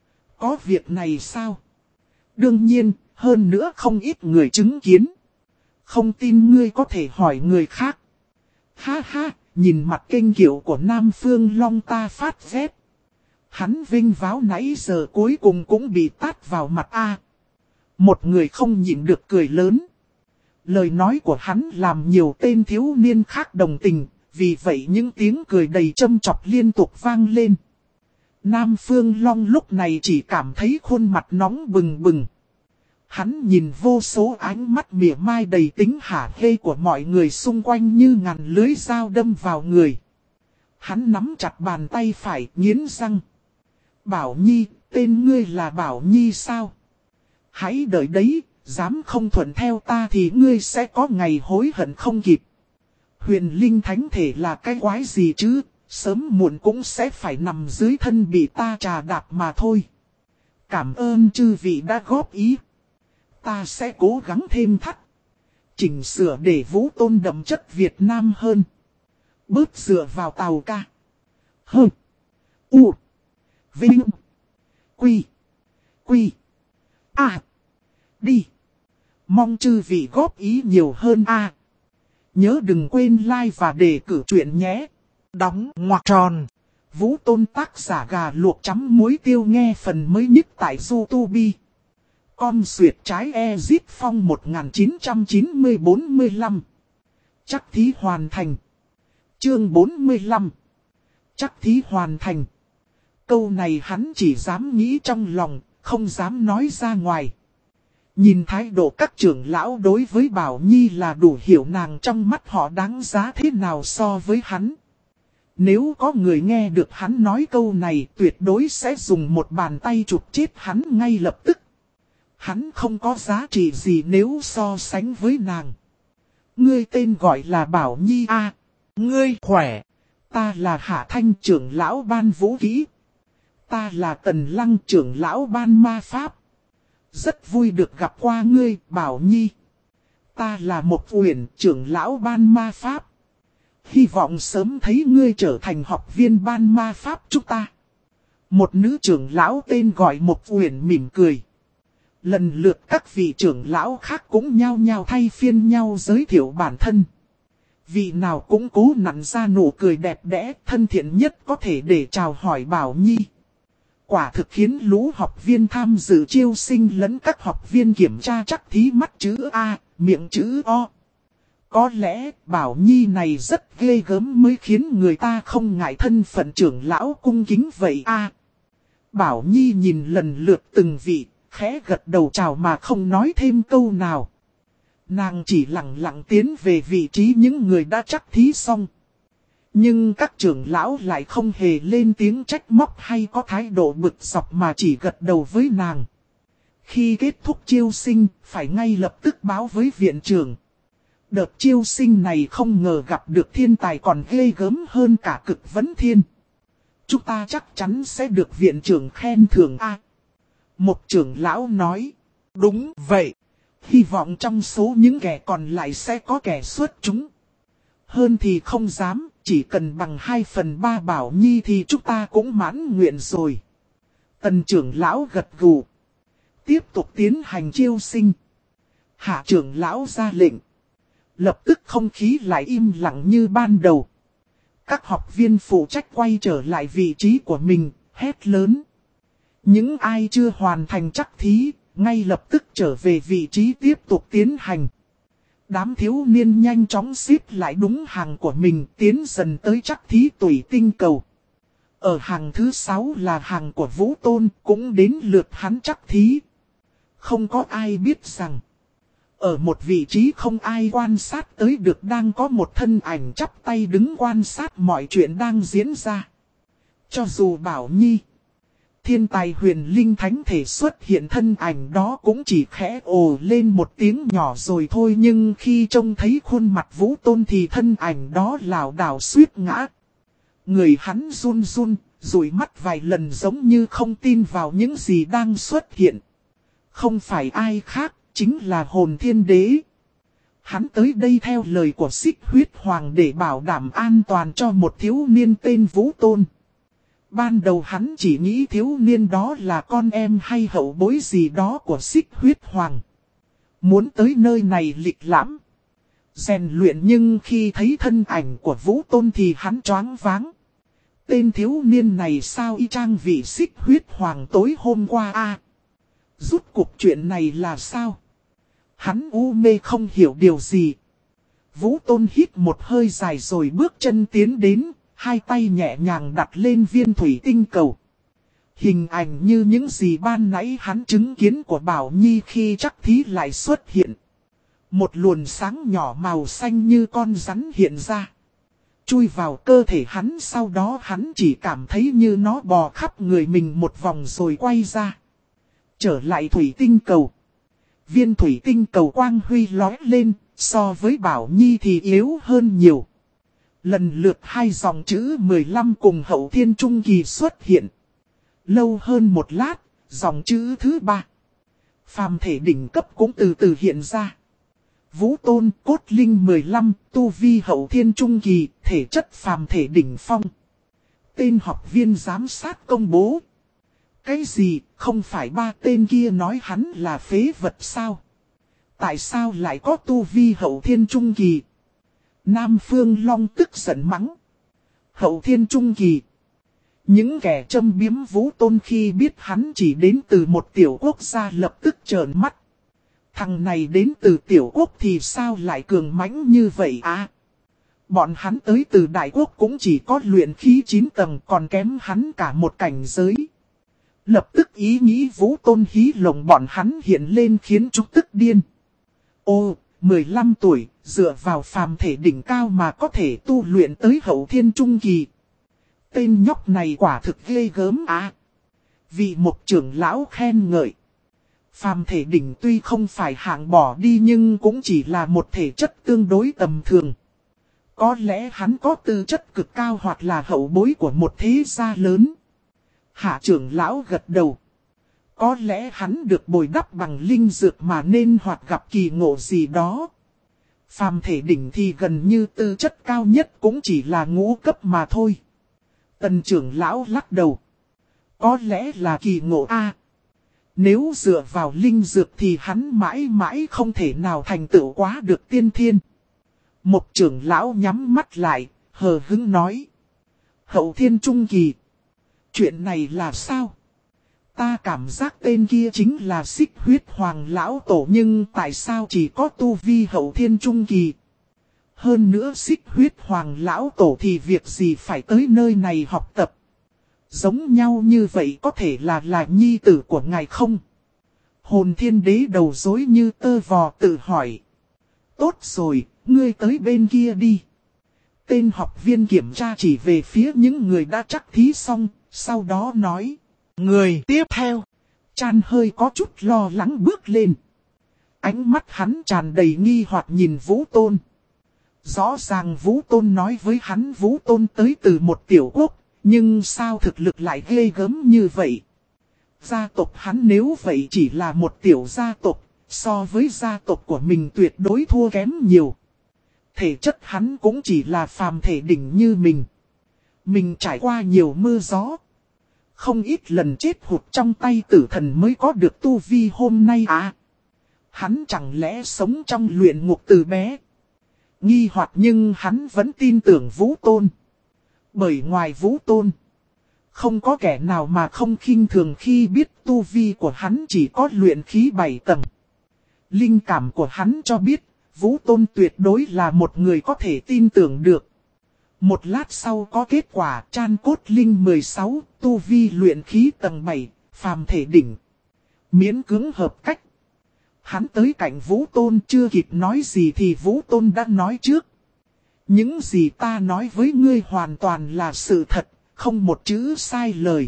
Có việc này sao? Đương nhiên, hơn nữa không ít người chứng kiến. Không tin ngươi có thể hỏi người khác. Ha ha, nhìn mặt kênh kiệu của Nam Phương Long ta phát rét. Hắn vinh váo nãy giờ cuối cùng cũng bị tát vào mặt a. Một người không nhịn được cười lớn. Lời nói của hắn làm nhiều tên thiếu niên khác đồng tình, vì vậy những tiếng cười đầy châm chọc liên tục vang lên. Nam Phương Long lúc này chỉ cảm thấy khuôn mặt nóng bừng bừng. Hắn nhìn vô số ánh mắt mỉa mai đầy tính hả hê của mọi người xung quanh như ngàn lưới dao đâm vào người. Hắn nắm chặt bàn tay phải nghiến răng. Bảo Nhi, tên ngươi là Bảo Nhi sao? Hãy đợi đấy, dám không thuận theo ta thì ngươi sẽ có ngày hối hận không kịp. Huyền linh thánh thể là cái quái gì chứ? Sớm muộn cũng sẽ phải nằm dưới thân bị ta trà đạp mà thôi. Cảm ơn chư vị đã góp ý. Ta sẽ cố gắng thêm thắt. Chỉnh sửa để Vũ Tôn đậm chất Việt Nam hơn. Bớt dựa vào tàu ca. Hơ. U. Vinh. Quy. Quy. À. Đi. Mong chư vị góp ý nhiều hơn a. Nhớ đừng quên like và đề cử chuyện nhé. Đóng ngoặc tròn. Vũ Tôn tác giả gà luộc chấm muối tiêu nghe phần mới nhất tại YouTube. Con xuyệt trái Ezit Phong 1990-45. Chắc thí hoàn thành. Chương 45. Chắc thí hoàn thành. Câu này hắn chỉ dám nghĩ trong lòng, không dám nói ra ngoài. Nhìn thái độ các trưởng lão đối với Bảo Nhi là đủ hiểu nàng trong mắt họ đáng giá thế nào so với hắn. Nếu có người nghe được hắn nói câu này tuyệt đối sẽ dùng một bàn tay chụp chết hắn ngay lập tức. Hắn không có giá trị gì nếu so sánh với nàng. Ngươi tên gọi là Bảo Nhi a. Ngươi khỏe. Ta là Hạ Thanh trưởng lão ban vũ kỹ. Ta là Tần Lăng trưởng lão ban ma pháp. Rất vui được gặp qua ngươi, Bảo Nhi. Ta là Một Uyển trưởng lão ban ma pháp. Hy vọng sớm thấy ngươi trở thành học viên ban ma pháp chúng ta. Một nữ trưởng lão tên gọi Một Uyển mỉm cười. Lần lượt các vị trưởng lão khác cũng nhao nhao thay phiên nhau giới thiệu bản thân. Vị nào cũng cố nặn ra nụ cười đẹp đẽ, thân thiện nhất có thể để chào hỏi Bảo Nhi. Quả thực khiến lũ học viên tham dự chiêu sinh lẫn các học viên kiểm tra chắc thí mắt chữ A, miệng chữ O. Có lẽ Bảo Nhi này rất ghê gớm mới khiến người ta không ngại thân phận trưởng lão cung kính vậy a. Bảo Nhi nhìn lần lượt từng vị, khẽ gật đầu chào mà không nói thêm câu nào. Nàng chỉ lặng lặng tiến về vị trí những người đã chắc thí xong. Nhưng các trưởng lão lại không hề lên tiếng trách móc hay có thái độ bực dọc mà chỉ gật đầu với nàng. Khi kết thúc chiêu sinh, phải ngay lập tức báo với viện trưởng. Đợt chiêu sinh này không ngờ gặp được thiên tài còn ghê gớm hơn cả Cực Vấn Thiên. Chúng ta chắc chắn sẽ được viện trưởng khen thưởng a. Một trưởng lão nói. Đúng vậy. Hy vọng trong số những kẻ còn lại sẽ có kẻ xuất chúng. Hơn thì không dám, chỉ cần bằng 2/3 Bảo Nhi thì chúng ta cũng mãn nguyện rồi. Tần trưởng lão gật gù. Tiếp tục tiến hành chiêu sinh. Hạ trưởng lão ra lệnh. Lập tức không khí lại im lặng như ban đầu. Các học viên phụ trách quay trở lại vị trí của mình, hét lớn. Những ai chưa hoàn thành chắc thí, ngay lập tức trở về vị trí tiếp tục tiến hành. Đám thiếu niên nhanh chóng xếp lại đúng hàng của mình, tiến dần tới chắc thí tùy tinh cầu. Ở hàng thứ 6 là hàng của Vũ Tôn, cũng đến lượt hắn chắc thí. Không có ai biết rằng, ở một vị trí không ai quan sát tới được đang có một thân ảnh chắp tay đứng quan sát mọi chuyện đang diễn ra. Cho dù Bảo Nhi, thiên tài huyền linh thánh thể xuất hiện, thân ảnh đó cũng chỉ khẽ ồ lên một tiếng nhỏ rồi thôi. Nhưng khi trông thấy khuôn mặt Vũ Tôn thì thân ảnh đó lảo đảo suýt ngã. Người hắn run run, dụi mắt vài lần giống như không tin vào những gì đang xuất hiện. Không phải ai khác, chính là Hồn Thiên Đế. Hắn tới đây theo lời của Xích Huyết Hoàng để bảo đảm an toàn cho một thiếu niên tên Vũ Tôn. Ban đầu hắn chỉ nghĩ thiếu niên đó là con em hay hậu bối gì đó của Xích Huyết Hoàng. Muốn tới nơi này lịch lãm, rèn luyện, nhưng khi thấy thân ảnh của Vũ Tôn thì hắn choáng váng. Tên thiếu niên này sao y chang vị Xích Huyết Hoàng tối hôm qua a? Rút cuộc chuyện này là sao? Hắn u mê không hiểu điều gì. Vũ Tôn hít một hơi dài rồi bước chân tiến đến, hai tay nhẹ nhàng đặt lên viên thủy tinh cầu. Hình ảnh như những gì ban nãy hắn chứng kiến của Bảo Nhi khi chắc thí lại xuất hiện. Một luồn sáng nhỏ màu xanh như con rắn hiện ra, chui vào cơ thể hắn, sau đó hắn chỉ cảm thấy như nó bò khắp người mình một vòng rồi quay ra. Trở lại thủy tinh cầu. Viên thủy tinh cầu quang huy lóe lên, so với Bảo Nhi thì yếu hơn nhiều. Lần lượt hai dòng chữ 15 cùng Hậu Thiên Trung Kỳ xuất hiện. Lâu hơn một lát, dòng chữ thứ 3, phàm thể đỉnh cấp cũng từ từ hiện ra. Vũ Tôn cốt linh 15, tu vi Hậu Thiên Trung Kỳ, thể chất phàm thể đỉnh phong. Tên học viên giám sát công bố. Cái gì, không phải ba tên kia nói hắn là phế vật sao? Tại sao lại có tu vi Hậu Thiên Trung Kỳ? Nam Phương Long tức giận mắng. Hậu Thiên Trung Kỳ. Những kẻ châm biếm Vũ Tôn khi biết hắn chỉ đến từ một tiểu quốc gia lập tức trợn mắt. Thằng này đến từ tiểu quốc thì sao lại cường mãnh như vậy à? Bọn hắn tới từ đại quốc cũng chỉ có luyện khí 9 tầng, còn kém hắn cả một cảnh giới. Lập tức ý nghĩ Vũ Tôn hí lồng bọn hắn hiện lên khiến chúng tức điên. Ô, 15 tuổi, dựa vào phàm thể đỉnh cao mà có thể tu luyện tới Hậu Thiên Trung Kỳ. Tên nhóc này quả thực ghê gớm à. Vị Mục trưởng lão khen ngợi. Phàm thể đỉnh tuy không phải hạng bỏ đi nhưng cũng chỉ là một thể chất tương đối tầm thường. Có lẽ hắn có tư chất cực cao hoặc là hậu bối của một thế gia lớn. Hạ trưởng lão gật đầu. Có lẽ hắn được bồi đắp bằng linh dược mà nên hoặc gặp kỳ ngộ gì đó. Phàm thể đỉnh thì gần như tư chất cao nhất cũng chỉ là ngũ cấp mà thôi. Tần trưởng lão lắc đầu. Có lẽ là kỳ ngộ A. Nếu dựa vào linh dược thì hắn mãi mãi không thể nào thành tựu quá được tiên thiên. Một trưởng lão nhắm mắt lại, hờ hững nói. Hậu thiên trung kỳ. Chuyện này là sao? Ta cảm giác tên kia chính là Xích Huyết Hoàng lão tổ, nhưng tại sao chỉ có tu vi hậu thiên trung kỳ? Hơn nữa Xích Huyết Hoàng lão tổ thì việc gì phải tới nơi này học tập? Giống nhau như vậy có thể là nhi tử của ngài không? Hồn Thiên Đế đầu rối như tơ vò tự hỏi. Tốt rồi, ngươi tới bên kia đi. Tên học viên kiểm tra chỉ về phía những người đã chắc thí xong, sau đó nói. Người tiếp theo. Chan hơi có chút lo lắng bước lên. Ánh mắt hắn tràn đầy nghi hoặc nhìn Vũ Tôn. Rõ ràng Vũ Tôn nói với hắn Vũ Tôn tới từ một tiểu quốc, nhưng sao thực lực lại ghê gớm như vậy? Gia tộc hắn nếu vậy chỉ là một tiểu gia tộc, so với gia tộc của mình tuyệt đối thua kém nhiều. Thể chất hắn cũng chỉ là phàm thể đỉnh như mình. Mình trải qua nhiều mưa gió. Không ít lần chết hụt trong tay tử thần mới có được tu vi hôm nay à. Hắn chẳng lẽ sống trong luyện ngục từ bé? Nghi hoặc nhưng hắn vẫn tin tưởng Vũ Tôn. Bởi ngoài Vũ Tôn, không có kẻ nào mà không khinh thường khi biết tu vi của hắn chỉ có luyện khí 7 tầng. Linh cảm của hắn cho biết, Vũ Tôn tuyệt đối là một người có thể tin tưởng được. Một lát sau có kết quả Chan Cốt Linh 16, tu vi luyện khí tầng 7, phàm thể đỉnh. Miễn cưỡng hợp cách. Hắn tới cạnh Vũ Tôn chưa kịp nói gì thì Vũ Tôn đã nói trước. Những gì ta nói với ngươi hoàn toàn là sự thật, không một chữ sai lời.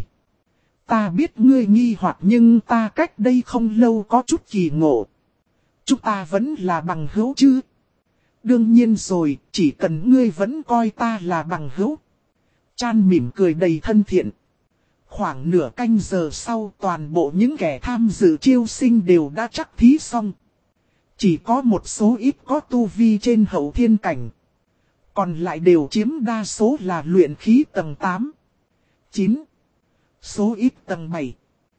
Ta biết ngươi nghi hoặc nhưng ta cách đây không lâu có chút kỳ ngộ. Chúng ta vẫn là bằng hữu chứ? Đương nhiên rồi, chỉ cần ngươi vẫn coi ta là bằng hữu. Chan mỉm cười đầy thân thiện. Khoảng nửa canh giờ sau toàn bộ những kẻ tham dự chiêu sinh đều đã chắc thí xong. Chỉ có một số ít có tu vi trên hậu thiên cảnh. Còn lại đều chiếm đa số là luyện khí tầng 8, 9, số ít tầng 7.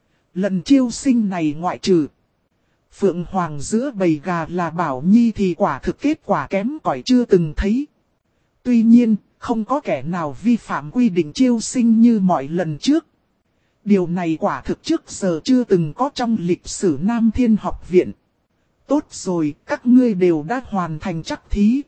Lần chiêu sinh này ngoại trừ Phượng Hoàng giữa bầy gà là Bảo Nhi thì quả thực kết quả kém cỏi chưa từng thấy. Tuy nhiên, không có kẻ nào vi phạm quy định chiêu sinh như mọi lần trước. Điều này quả thực trước giờ chưa từng có trong lịch sử Nam Thiên Học Viện. Tốt rồi, các ngươi đều đã hoàn thành chắc thí.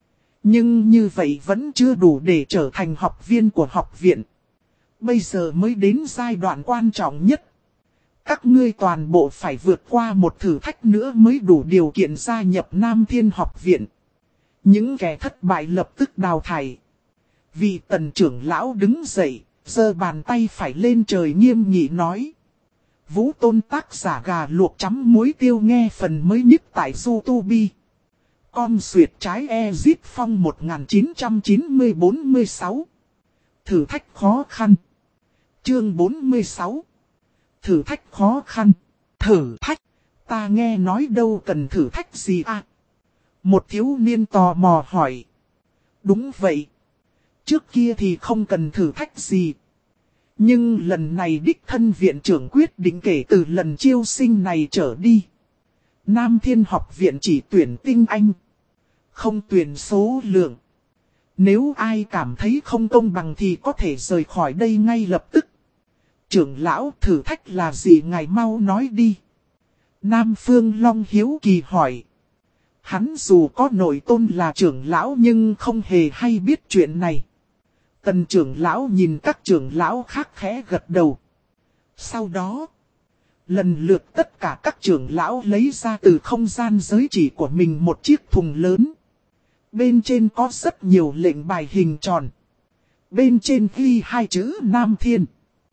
Nhưng như vậy vẫn chưa đủ để trở thành học viên của học viện. Bây giờ mới đến giai đoạn quan trọng nhất. Các ngươi toàn bộ phải vượt qua một thử thách nữa mới đủ điều kiện gia nhập Nam Thiên Học Viện. Những kẻ thất bại lập tức đào thải. Vị Tần trưởng lão đứng dậy, giơ bàn tay phải lên trời nghiêm nghị nói. Vũ Tôn tác giả gà luộc chấm muối tiêu nghe phần mới nhất tại YouTube. Con xuyệt trái Ezit Phong 1990-46. Thử thách khó khăn. Chương 46. Thử thách khó khăn. Thử thách. Ta nghe nói đâu cần thử thách gì à? Một thiếu niên tò mò hỏi. Đúng vậy. Trước kia thì không cần thử thách gì. Nhưng lần này đích thân viện trưởng quyết định kể từ lần chiêu sinh này trở đi. Nam Thiên Học Viện chỉ tuyển tinh anh, không tuyển số lượng. Nếu ai cảm thấy không công bằng thì có thể rời khỏi đây ngay lập tức. Trưởng lão, thử thách là gì ngài mau nói đi. Nam Phương Long hiếu kỳ hỏi. Hắn dù có nội tôn là trưởng lão nhưng không hề hay biết chuyện này. Tần trưởng lão nhìn các trưởng lão khác khẽ gật đầu. Sau đó, lần lượt tất cả các trưởng lão lấy ra từ không gian giới chỉ của mình một chiếc thùng lớn. Bên trên có rất nhiều lệnh bài hình tròn. Bên trên ghi hai chữ Nam Thiên.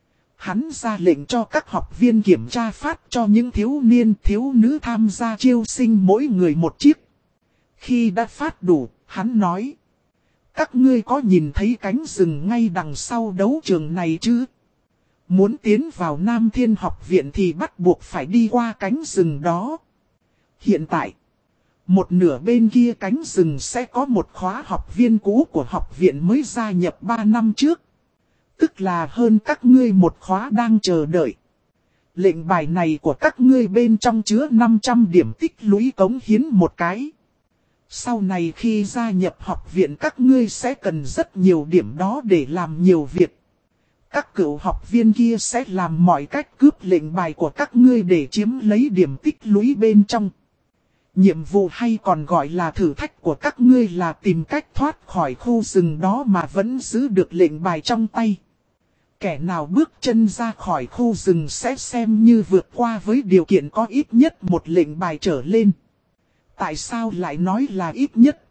Hắn ra lệnh cho các học viên kiểm tra phát cho những thiếu niên thiếu nữ tham gia chiêu sinh mỗi người một chiếc. Khi đã phát đủ, hắn nói. Các ngươi có nhìn thấy cánh rừng ngay đằng sau đấu trường này chứ? Muốn tiến vào Nam Thiên học viện thì bắt buộc phải đi qua cánh rừng đó. Hiện tại, một nửa bên kia cánh rừng sẽ có một khóa học viên cũ của học viện mới gia nhập 3 năm trước. Tức là hơn các ngươi một khóa đang chờ đợi. Lệnh bài này của các ngươi bên trong chứa 500 điểm tích lũy cống hiến một cái. Sau này khi gia nhập học viện các ngươi sẽ cần rất nhiều điểm đó để làm nhiều việc. Các cựu học viên kia sẽ làm mọi cách cướp lệnh bài của các ngươi để chiếm lấy điểm tích lũy bên trong. Nhiệm vụ hay còn gọi là thử thách của các ngươi là tìm cách thoát khỏi khu rừng đó mà vẫn giữ được lệnh bài trong tay. Kẻ nào bước chân ra khỏi khu rừng sẽ xem như vượt qua với điều kiện có ít nhất một lệnh bài trở lên. Tại sao lại nói là ít nhất?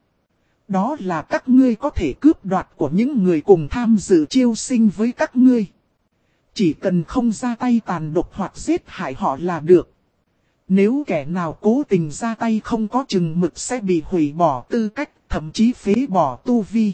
Đó là các ngươi có thể cướp đoạt của những người cùng tham dự chiêu sinh với các ngươi. Chỉ cần không ra tay tàn độc hoặc giết hại họ là được. Nếu kẻ nào cố tình ra tay không có chừng mực sẽ bị hủy bỏ tư cách, thậm chí phế bỏ tu vi.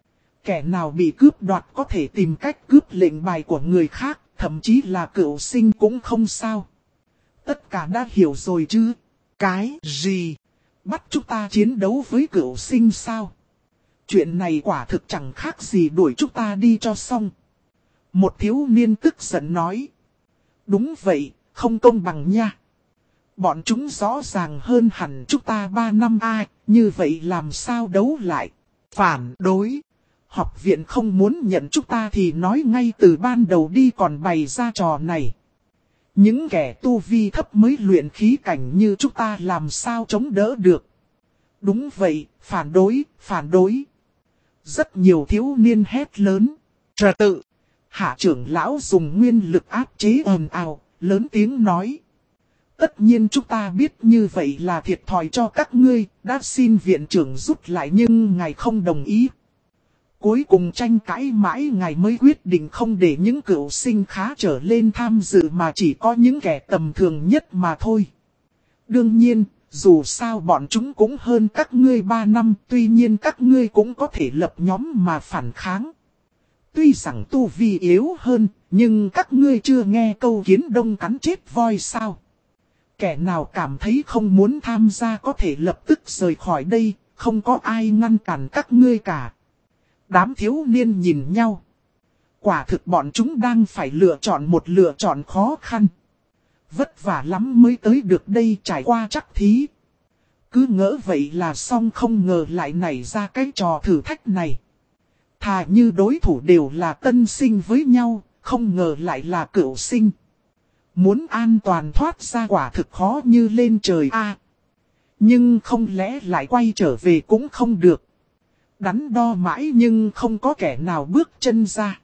Kẻ nào bị cướp đoạt có thể tìm cách cướp lệnh bài của người khác, thậm chí là cựu sinh cũng không sao. Tất cả đã hiểu rồi chứ? Cái gì? Bắt chúng ta chiến đấu với cựu sinh sao? Chuyện này quả thực chẳng khác gì đuổi chúng ta đi cho xong. Một thiếu niên tức giận nói. Đúng vậy, không công bằng nha. Bọn chúng rõ ràng hơn hẳn chúng ta 3 năm ai, như vậy làm sao đấu lại? Phản đối. Học viện không muốn nhận chúng ta thì nói ngay từ ban đầu đi còn bày ra trò này. Những kẻ tu vi thấp mới luyện khí cảnh như chúng ta làm sao chống đỡ được. Đúng vậy, phản đối, phản đối. Rất nhiều thiếu niên hét lớn. Trật tự. Hạ trưởng lão dùng nguyên lực áp chế ồn ào, lớn tiếng nói. Tất nhiên chúng ta biết như vậy là thiệt thòi cho các ngươi, đã xin viện trưởng rút lại nhưng ngài không đồng ý. Cuối cùng tranh cãi mãi ngài mới quyết định không để những cựu sinh khá trở lên tham dự mà chỉ có những kẻ tầm thường nhất mà thôi. Đương nhiên, dù sao bọn chúng cũng hơn các ngươi 3 năm, tuy nhiên các ngươi cũng có thể lập nhóm mà phản kháng. Tuy rằng tu vi yếu hơn, nhưng các ngươi chưa nghe câu kiến đông cắn chết voi sao. Kẻ nào cảm thấy không muốn tham gia có thể lập tức rời khỏi đây, không có ai ngăn cản các ngươi cả. Đám thiếu niên nhìn nhau. Quả thực bọn chúng đang phải lựa chọn một lựa chọn khó khăn. Vất vả lắm mới tới được đây trải qua chắc thí. Cứ ngỡ vậy là xong không ngờ lại nảy ra cái trò thử thách này. Thà như đối thủ đều là tân sinh với nhau, không ngờ lại là cựu sinh. Muốn an toàn thoát ra quả thực khó như lên trời a. Nhưng không lẽ lại quay trở về cũng không được. Đắn đo mãi nhưng không có kẻ nào bước chân ra.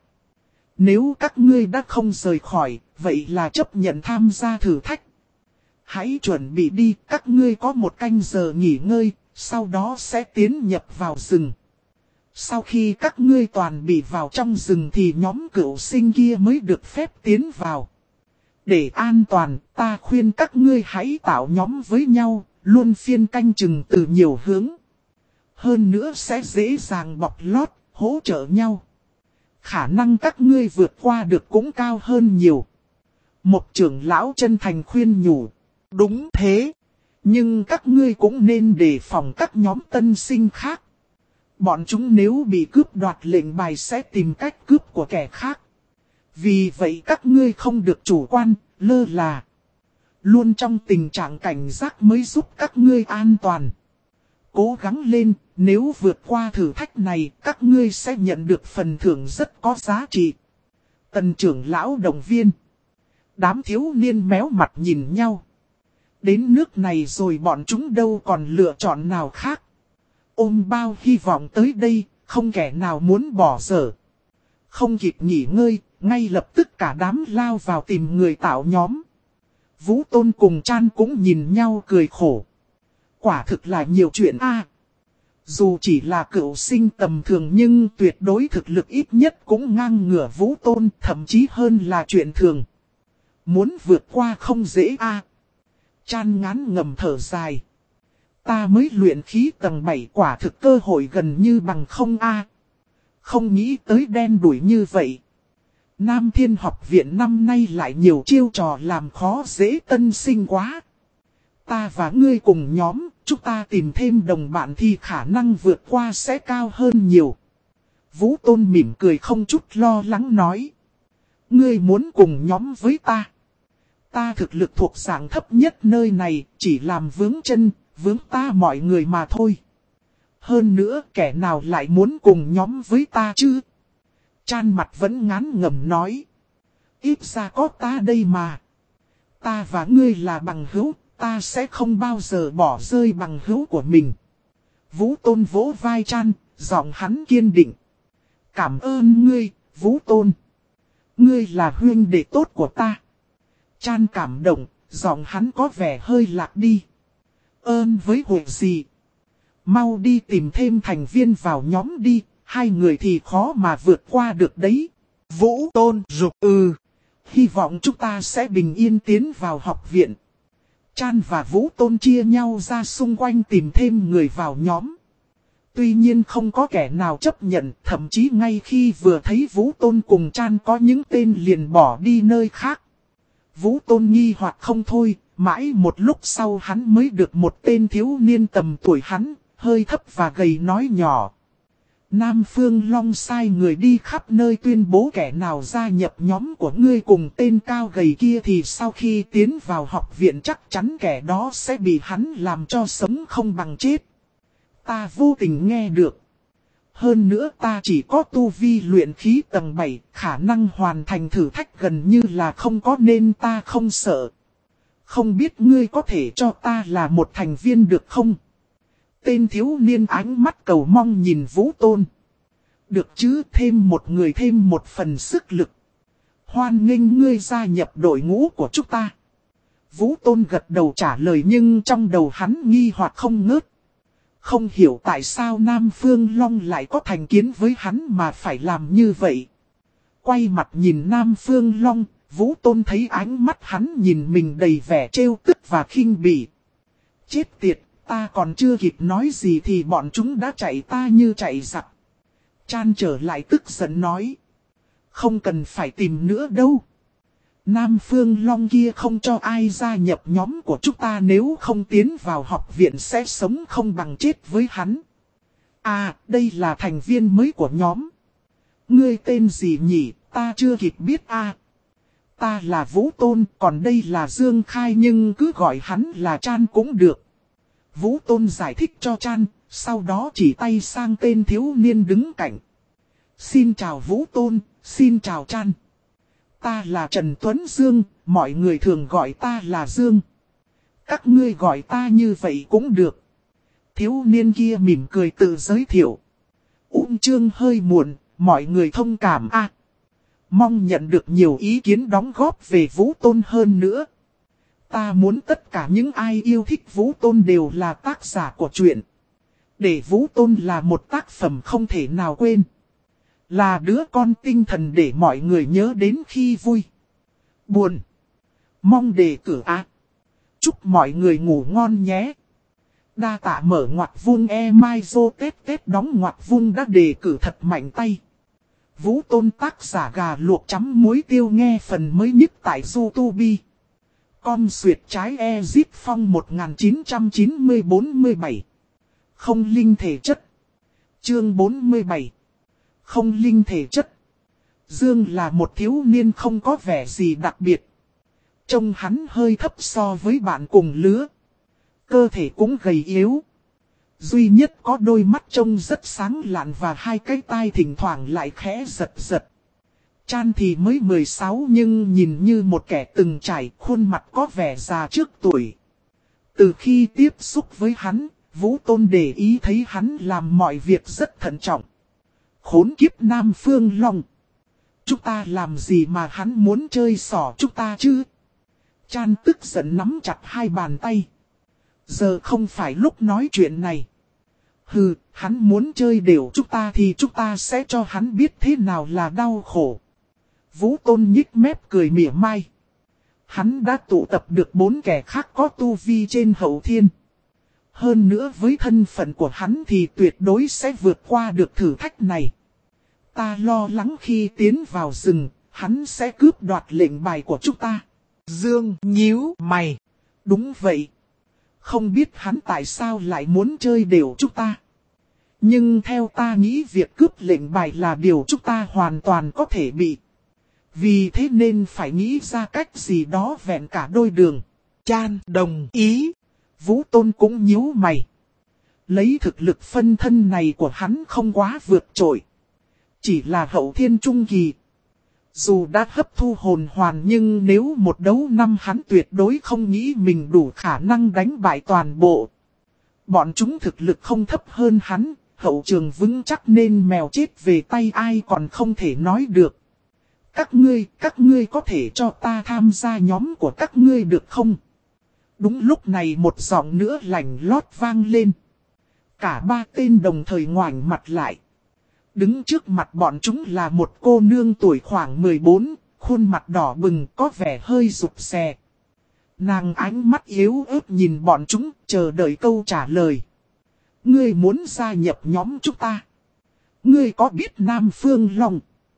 Nếu các ngươi đã không rời khỏi, vậy là chấp nhận tham gia thử thách. Hãy chuẩn bị đi, các ngươi có 1 canh giờ nghỉ ngơi, sau đó sẽ tiến nhập vào rừng. Sau khi các ngươi toàn bị vào trong rừng thì nhóm cựu sinh kia mới được phép tiến vào. Để an toàn, ta khuyên các ngươi hãy tạo nhóm với nhau, luôn phiên canh chừng từ nhiều hướng. Hơn nữa sẽ dễ dàng bọc lót, hỗ trợ nhau. Khả năng các ngươi vượt qua được cũng cao hơn nhiều. Một trưởng lão chân thành khuyên nhủ. Đúng thế. Nhưng các ngươi cũng nên đề phòng các nhóm tân sinh khác. Bọn chúng nếu bị cướp đoạt lệnh bài sẽ tìm cách cướp của kẻ khác. Vì vậy các ngươi không được chủ quan, lơ là. Luôn trong tình trạng cảnh giác mới giúp các ngươi an toàn. Cố gắng lên, nếu vượt qua thử thách này, các ngươi sẽ nhận được phần thưởng rất có giá trị. Tần trưởng lão động viên. Đám thiếu niên méo mặt nhìn nhau. Đến nước này rồi bọn chúng đâu còn lựa chọn nào khác. Ôm bao hy vọng tới đây, không kẻ nào muốn bỏ dở. Không kịp nghỉ ngơi, ngay lập tức cả đám lao vào tìm người tạo nhóm. Vũ Tôn cùng Chan cũng nhìn nhau cười khổ. Quả thực là nhiều chuyện a. Dù chỉ là cựu sinh tầm thường nhưng tuyệt đối thực lực ít nhất cũng ngang ngửa Vũ Tôn, thậm chí hơn là chuyện thường. Muốn vượt qua không dễ a. Chan ngán ngầm thở dài. Ta mới luyện khí tầng 7 quả thực cơ hội gần như bằng không a. Không nghĩ tới đen đuổi như vậy. Nam Thiên học viện năm nay lại nhiều chiêu trò làm khó dễ tân sinh quá. Ta và ngươi cùng nhóm, chúng ta tìm thêm đồng bạn thì khả năng vượt qua sẽ cao hơn nhiều. Vũ Tôn mỉm cười không chút lo lắng nói. Ngươi muốn cùng nhóm với ta. Ta thực lực thuộc dạng thấp nhất nơi này, chỉ làm vướng chân, vướng ta mọi người mà thôi. Hơn nữa kẻ nào lại muốn cùng nhóm với ta chứ? Chan mặt vẫn ngán ngẩm nói. Ít ra có ta đây mà. Ta và ngươi là bằng hữu, ta sẽ không bao giờ bỏ rơi bằng hữu của mình. Vũ Tôn vỗ vai Chan, giọng hắn kiên định. Cảm ơn ngươi, Vũ Tôn. Ngươi là huynh đệ tốt của ta. Chan cảm động, giọng hắn có vẻ hơi lạc đi. Ơn với hội gì? Mau đi tìm thêm thành viên vào nhóm đi, hai người thì khó mà vượt qua được đấy. Vũ Tôn rục hy vọng chúng ta sẽ bình yên tiến vào học viện. Chan và Vũ Tôn chia nhau ra xung quanh tìm thêm người vào nhóm. Tuy nhiên không có kẻ nào chấp nhận, thậm chí ngay khi vừa thấy Vũ Tôn cùng Chan có những tên liền bỏ đi nơi khác. Vũ Tôn nghi hoặc không thôi, mãi một lúc sau hắn mới được một tên thiếu niên tầm tuổi hắn, hơi thấp và gầy nói nhỏ. Nam Phương Long sai người đi khắp nơi tuyên bố kẻ nào gia nhập nhóm của ngươi cùng tên cao gầy kia thì sau khi tiến vào học viện chắc chắn kẻ đó sẽ bị hắn làm cho sống không bằng chết. Ta vô tình nghe được. Hơn nữa ta chỉ có tu vi luyện khí tầng 7, khả năng hoàn thành thử thách gần như là không có nên ta không sợ. Không biết ngươi có thể cho ta là một thành viên được không? Tên thiếu niên ánh mắt cầu mong nhìn Vũ Tôn. Được chứ, thêm một người thêm một phần sức lực. Hoan nghênh ngươi gia nhập đội ngũ của chúng ta. Vũ Tôn gật đầu trả lời nhưng trong đầu hắn nghi hoặc không ngớt. Không hiểu tại sao Nam Phương Long lại có thành kiến với hắn mà phải làm như vậy. Quay mặt nhìn Nam Phương Long, Vũ Tôn thấy ánh mắt hắn nhìn mình đầy vẻ trêu tức và khinh bỉ. Chết tiệt, ta còn chưa kịp nói gì thì bọn chúng đã chạy ta như chạy giặc. Chan trở lại tức giận nói. Không cần phải tìm nữa đâu. Nam Phương Long kia không cho ai gia nhập nhóm của chúng ta nếu không tiến vào học viện sẽ sống không bằng chết với hắn. À, đây là thành viên mới của nhóm. Ngươi tên gì nhỉ, ta chưa kịp biết à. Ta là Vũ Tôn, còn đây là Dương Khai nhưng cứ gọi hắn là Chan cũng được. Vũ Tôn giải thích cho Chan, sau đó chỉ tay sang tên thiếu niên đứng cạnh. Xin chào Vũ Tôn, xin chào Chan. Ta là Trần Tuấn Dương, mọi người thường gọi ta là Dương. Các ngươi gọi ta như vậy cũng được. Thiếu niên kia mỉm cười tự giới thiệu. Chương hơi muộn, mọi người thông cảm à. Mong nhận được nhiều ý kiến đóng góp về Vũ Tôn hơn nữa. Ta muốn tất cả những ai yêu thích Vũ Tôn đều là tác giả của truyện. Để Vũ Tôn là một tác phẩm không thể nào quên. Là đứa con tinh thần để mọi người nhớ đến khi vui, buồn. Mong đề cử á. Chúc mọi người ngủ ngon nhé. Đa tạ mở ngoặc vuông mai dô tết đóng ngoặc vuông đã đề cử thật mạnh tay. Vũ Tôn tác giả gà luộc chấm muối tiêu nghe phần mới nhất tại YouTube. Con xuyệt trái Ezip Phong 1990-47. Không linh thể chất. Chương 47. Không linh thể chất. Dương là một thiếu niên không có vẻ gì đặc biệt. Trông hắn hơi thấp so với bạn cùng lứa. Cơ thể cũng gầy yếu. Duy nhất có đôi mắt trông rất sáng lạn và hai cái tai thỉnh thoảng lại khẽ giật giật. Chan thì mới 16 nhưng nhìn như một kẻ từng trải, khuôn mặt có vẻ già trước tuổi. Từ khi tiếp xúc với hắn, Vũ Tôn để ý thấy hắn làm mọi việc rất thận trọng. Khốn kiếp Nam Phương Long. Chúng ta làm gì mà hắn muốn chơi xỏ chúng ta chứ? Chan tức giận nắm chặt hai bàn tay. Giờ không phải lúc nói chuyện này. Hừ, hắn muốn chơi đều chúng ta thì chúng ta sẽ cho hắn biết thế nào là đau khổ. Vũ Tôn nhích mép cười mỉa mai. Hắn đã tụ tập được 4 kẻ khác có tu vi trên hậu thiên. Hơn nữa với thân phận của hắn thì tuyệt đối sẽ vượt qua được thử thách này. Ta lo lắng khi tiến vào rừng, hắn sẽ cướp đoạt lệnh bài của chúng ta. Dương nhíu mày. Đúng vậy. Không biết hắn tại sao lại muốn chơi đều chúng ta. Nhưng theo ta nghĩ việc cướp lệnh bài là điều chúng ta hoàn toàn có thể bị. Vì thế nên phải nghĩ ra cách gì đó vẹn cả đôi đường. Chan đồng ý. Vũ Tôn cũng nhíu mày. Lấy thực lực phân thân này của hắn không quá vượt trội. Chỉ là hậu thiên trung kỳ. Dù đã hấp thu hồn hoàn nhưng nếu một đấu năm hắn tuyệt đối không nghĩ mình đủ khả năng đánh bại toàn bộ. Bọn chúng thực lực không thấp hơn hắn, hậu trường vững chắc nên mèo chết về tay ai còn không thể nói được. Các ngươi có thể cho ta tham gia nhóm của các ngươi được không? Đúng lúc này một giọng nữa lạnh lót vang lên. Cả 3 tên đồng thời ngoảnh mặt lại. Đứng trước mặt bọn chúng là một cô nương tuổi khoảng 14, khuôn mặt đỏ bừng có vẻ hơi rụt rè. Nàng ánh mắt yếu ớt nhìn bọn chúng, chờ đợi câu trả lời. Ngươi muốn gia nhập nhóm chúng ta? Ngươi có biết Nam Phương Long?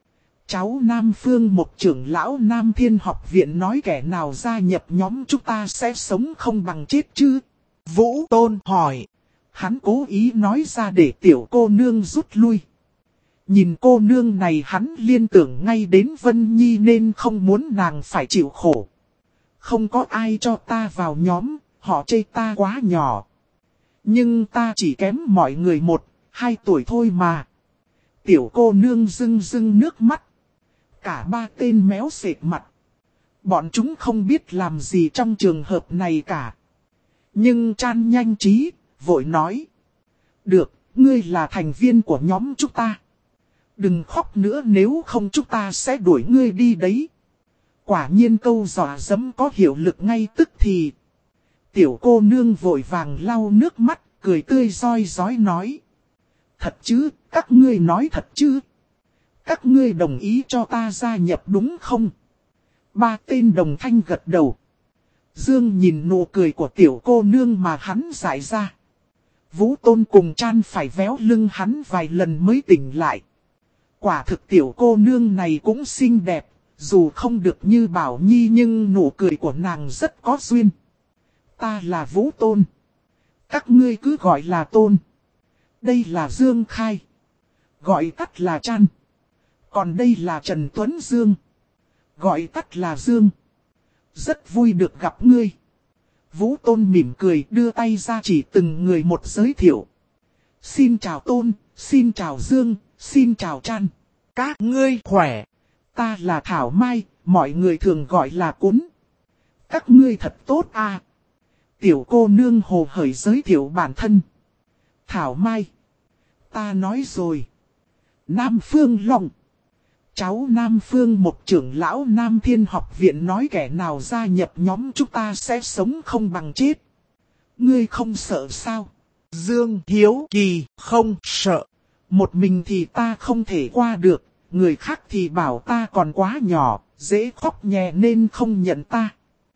Cháu Nam Phương một trưởng lão Nam Thiên học viện nói kẻ nào gia nhập nhóm chúng ta sẽ sống không bằng chết chứ? Vũ Tôn hỏi. Hắn cố ý nói ra để tiểu cô nương rút lui. Nhìn cô nương này hắn liên tưởng ngay đến Vân Nhi nên không muốn nàng phải chịu khổ. Không có ai cho ta vào nhóm, họ chê ta quá nhỏ. Nhưng ta chỉ kém mọi người 1-2 tuổi thôi mà. Tiểu cô nương rưng rưng nước mắt. Cả 3 tên méo sệt mặt. Bọn chúng không biết làm gì trong trường hợp này cả. Nhưng Chan nhanh trí, vội nói. Được, ngươi là thành viên của nhóm chúng ta. Đừng khóc nữa nếu không chúng ta sẽ đuổi ngươi đi đấy. Quả nhiên câu dọa dẫm có hiệu lực ngay tức thì. Tiểu cô nương vội vàng lau nước mắt, cười tươi roi rói nói. Thật chứ, các ngươi nói thật chứ? Các ngươi đồng ý cho ta gia nhập đúng không? 3 tên đồng thanh gật đầu. Dương nhìn nụ cười của tiểu cô nương mà hắn giải ra. Vũ Tôn cùng Chan phải véo lưng hắn vài lần mới tỉnh lại. Quả thực tiểu cô nương này cũng xinh đẹp, dù không được như Bảo Nhi nhưng nụ cười của nàng rất có duyên. Ta là Vũ Tôn. Các ngươi cứ gọi là Tôn. Đây là Dương Khai. Gọi tắt là Chan. Còn đây là Trần Tuấn Dương. Gọi tắt là Dương. Rất vui được gặp ngươi. Vũ Tôn mỉm cười đưa tay ra chỉ từng người một giới thiệu. Xin chào Tôn, xin chào Dương, xin chào Chan. Các ngươi khỏe. Ta là Thảo Mai, mọi người thường gọi là Cún. Các ngươi thật tốt à. Tiểu cô nương hồ hởi giới thiệu bản thân. Thảo Mai. Ta nói rồi. Nam Phương Long. Cháu Nam Phương một trưởng lão Nam Thiên học viện nói kẻ nào gia nhập nhóm chúng ta sẽ sống không bằng chết. Ngươi không sợ sao? Dương hiếu kỳ không sợ. Một mình thì ta không thể qua được, người khác thì bảo ta còn quá nhỏ, dễ khóc nhè nên không nhận ta.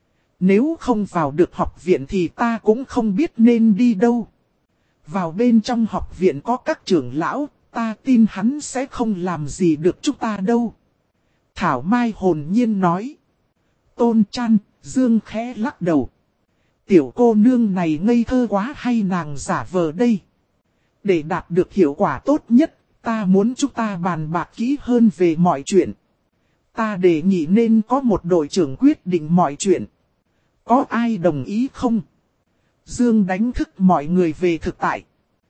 Nếu không vào được học viện thì ta cũng không biết nên đi đâu. Vào bên trong học viện có các trưởng lão, ta tin hắn sẽ không làm gì được chúng ta đâu. Thảo Mai hồn nhiên nói. Tôn Chan, Dương khẽ lắc đầu. Tiểu cô nương này ngây thơ quá hay nàng giả vờ đây? Để đạt được hiệu quả tốt nhất, ta muốn chúng ta bàn bạc kỹ hơn về mọi chuyện. Ta đề nghị nên có một đội trưởng quyết định mọi chuyện. Có ai đồng ý không? Dương đánh thức mọi người về thực tại.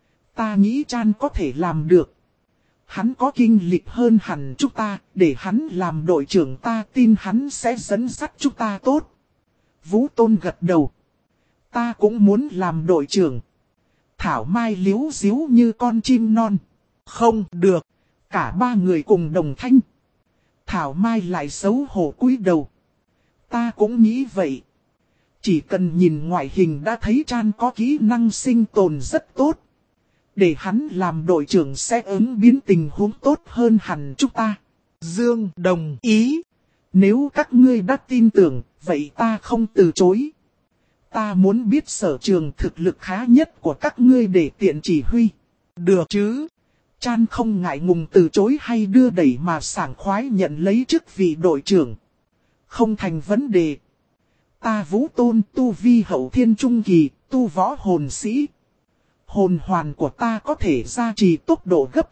Ta nghĩ Chan có thể làm được. Hắn có kinh lịch hơn hẳn chúng ta, để hắn làm đội trưởng ta tin hắn sẽ dẫn dắt chúng ta tốt. Vũ Tôn gật đầu. Ta cũng muốn làm đội trưởng. Thảo Mai liếu díu như con chim non. Không được. Cả 3 người cùng đồng thanh. Thảo Mai lại xấu hổ cúi đầu. Ta cũng nghĩ vậy. Chỉ cần nhìn ngoại hình đã thấy Chan có kỹ năng sinh tồn rất tốt. Để hắn làm đội trưởng sẽ ứng biến tình huống tốt hơn hẳn chúng ta. Dương đồng ý. Nếu các ngươi đã tin tưởng, vậy ta không từ chối. Ta muốn biết sở trường thực lực khá nhất của các ngươi để tiện chỉ huy. Được chứ. Chan không ngại ngùng từ chối hay đưa đẩy mà sảng khoái nhận lấy chức vị đội trưởng. Không thành vấn đề. Ta Vũ Tôn tu vi hậu thiên trung kỳ, tu võ hồn sĩ. Hồn hoàn của ta có thể gia trì tốc độ gấp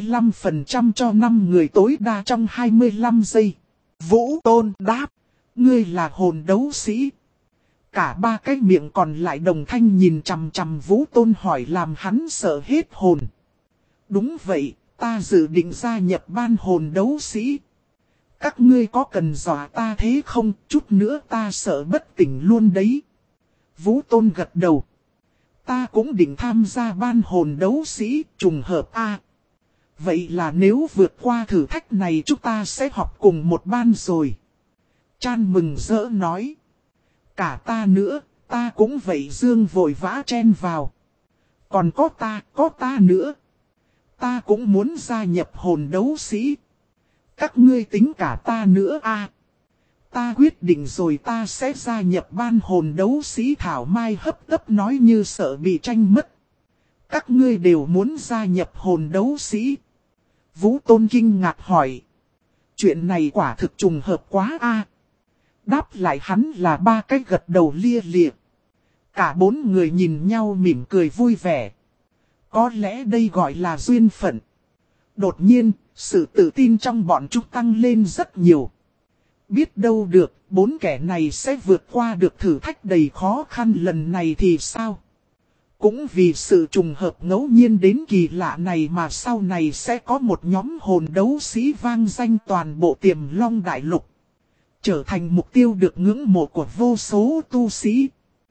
25% cho 5 người tối đa trong 25 giây. Vũ Tôn đáp. Ngươi là hồn đấu sĩ. Cả ba cái miệng còn lại đồng thanh nhìn chằm chằm Vũ Tôn hỏi làm hắn sợ hết hồn. Đúng vậy, ta dự định gia nhập ban hồn đấu sĩ. Các ngươi có cần dọa ta thế không? Chút nữa ta sợ bất tỉnh luôn đấy. Vũ Tôn gật đầu. Ta cũng định tham gia ban hồn đấu sĩ, trùng hợp a. Vậy là nếu vượt qua thử thách này chúng ta sẽ học cùng một ban rồi. Chan mừng rỡ nói. Cả ta nữa, ta cũng vậy. Dương vội vã chen vào. Còn có ta nữa. Ta cũng muốn gia nhập hồn đấu sĩ. Các ngươi tính cả ta nữa a. Ta quyết định rồi ta sẽ gia nhập ban hồn đấu sĩ. Thảo Mai hấp tấp nói như sợ bị tranh mất. Các ngươi đều muốn gia nhập hồn đấu sĩ. Vũ Tôn kinh ngạc hỏi. Chuyện này quả thực trùng hợp quá a. Đáp lại hắn là ba cái gật đầu lia lịa. Cả bốn người nhìn nhau mỉm cười vui vẻ. Có lẽ đây gọi là duyên phận. Đột nhiên, sự tự tin trong bọn chúng tăng lên rất nhiều. Biết đâu được, bốn kẻ này sẽ vượt qua được thử thách đầy khó khăn lần này thì sao? Cũng vì sự trùng hợp ngẫu nhiên đến kỳ lạ này mà sau này sẽ có một nhóm hồn đấu sĩ vang danh toàn bộ Tiềm Long Đại Lục. Trở thành mục tiêu được ngưỡng mộ của vô số tu sĩ.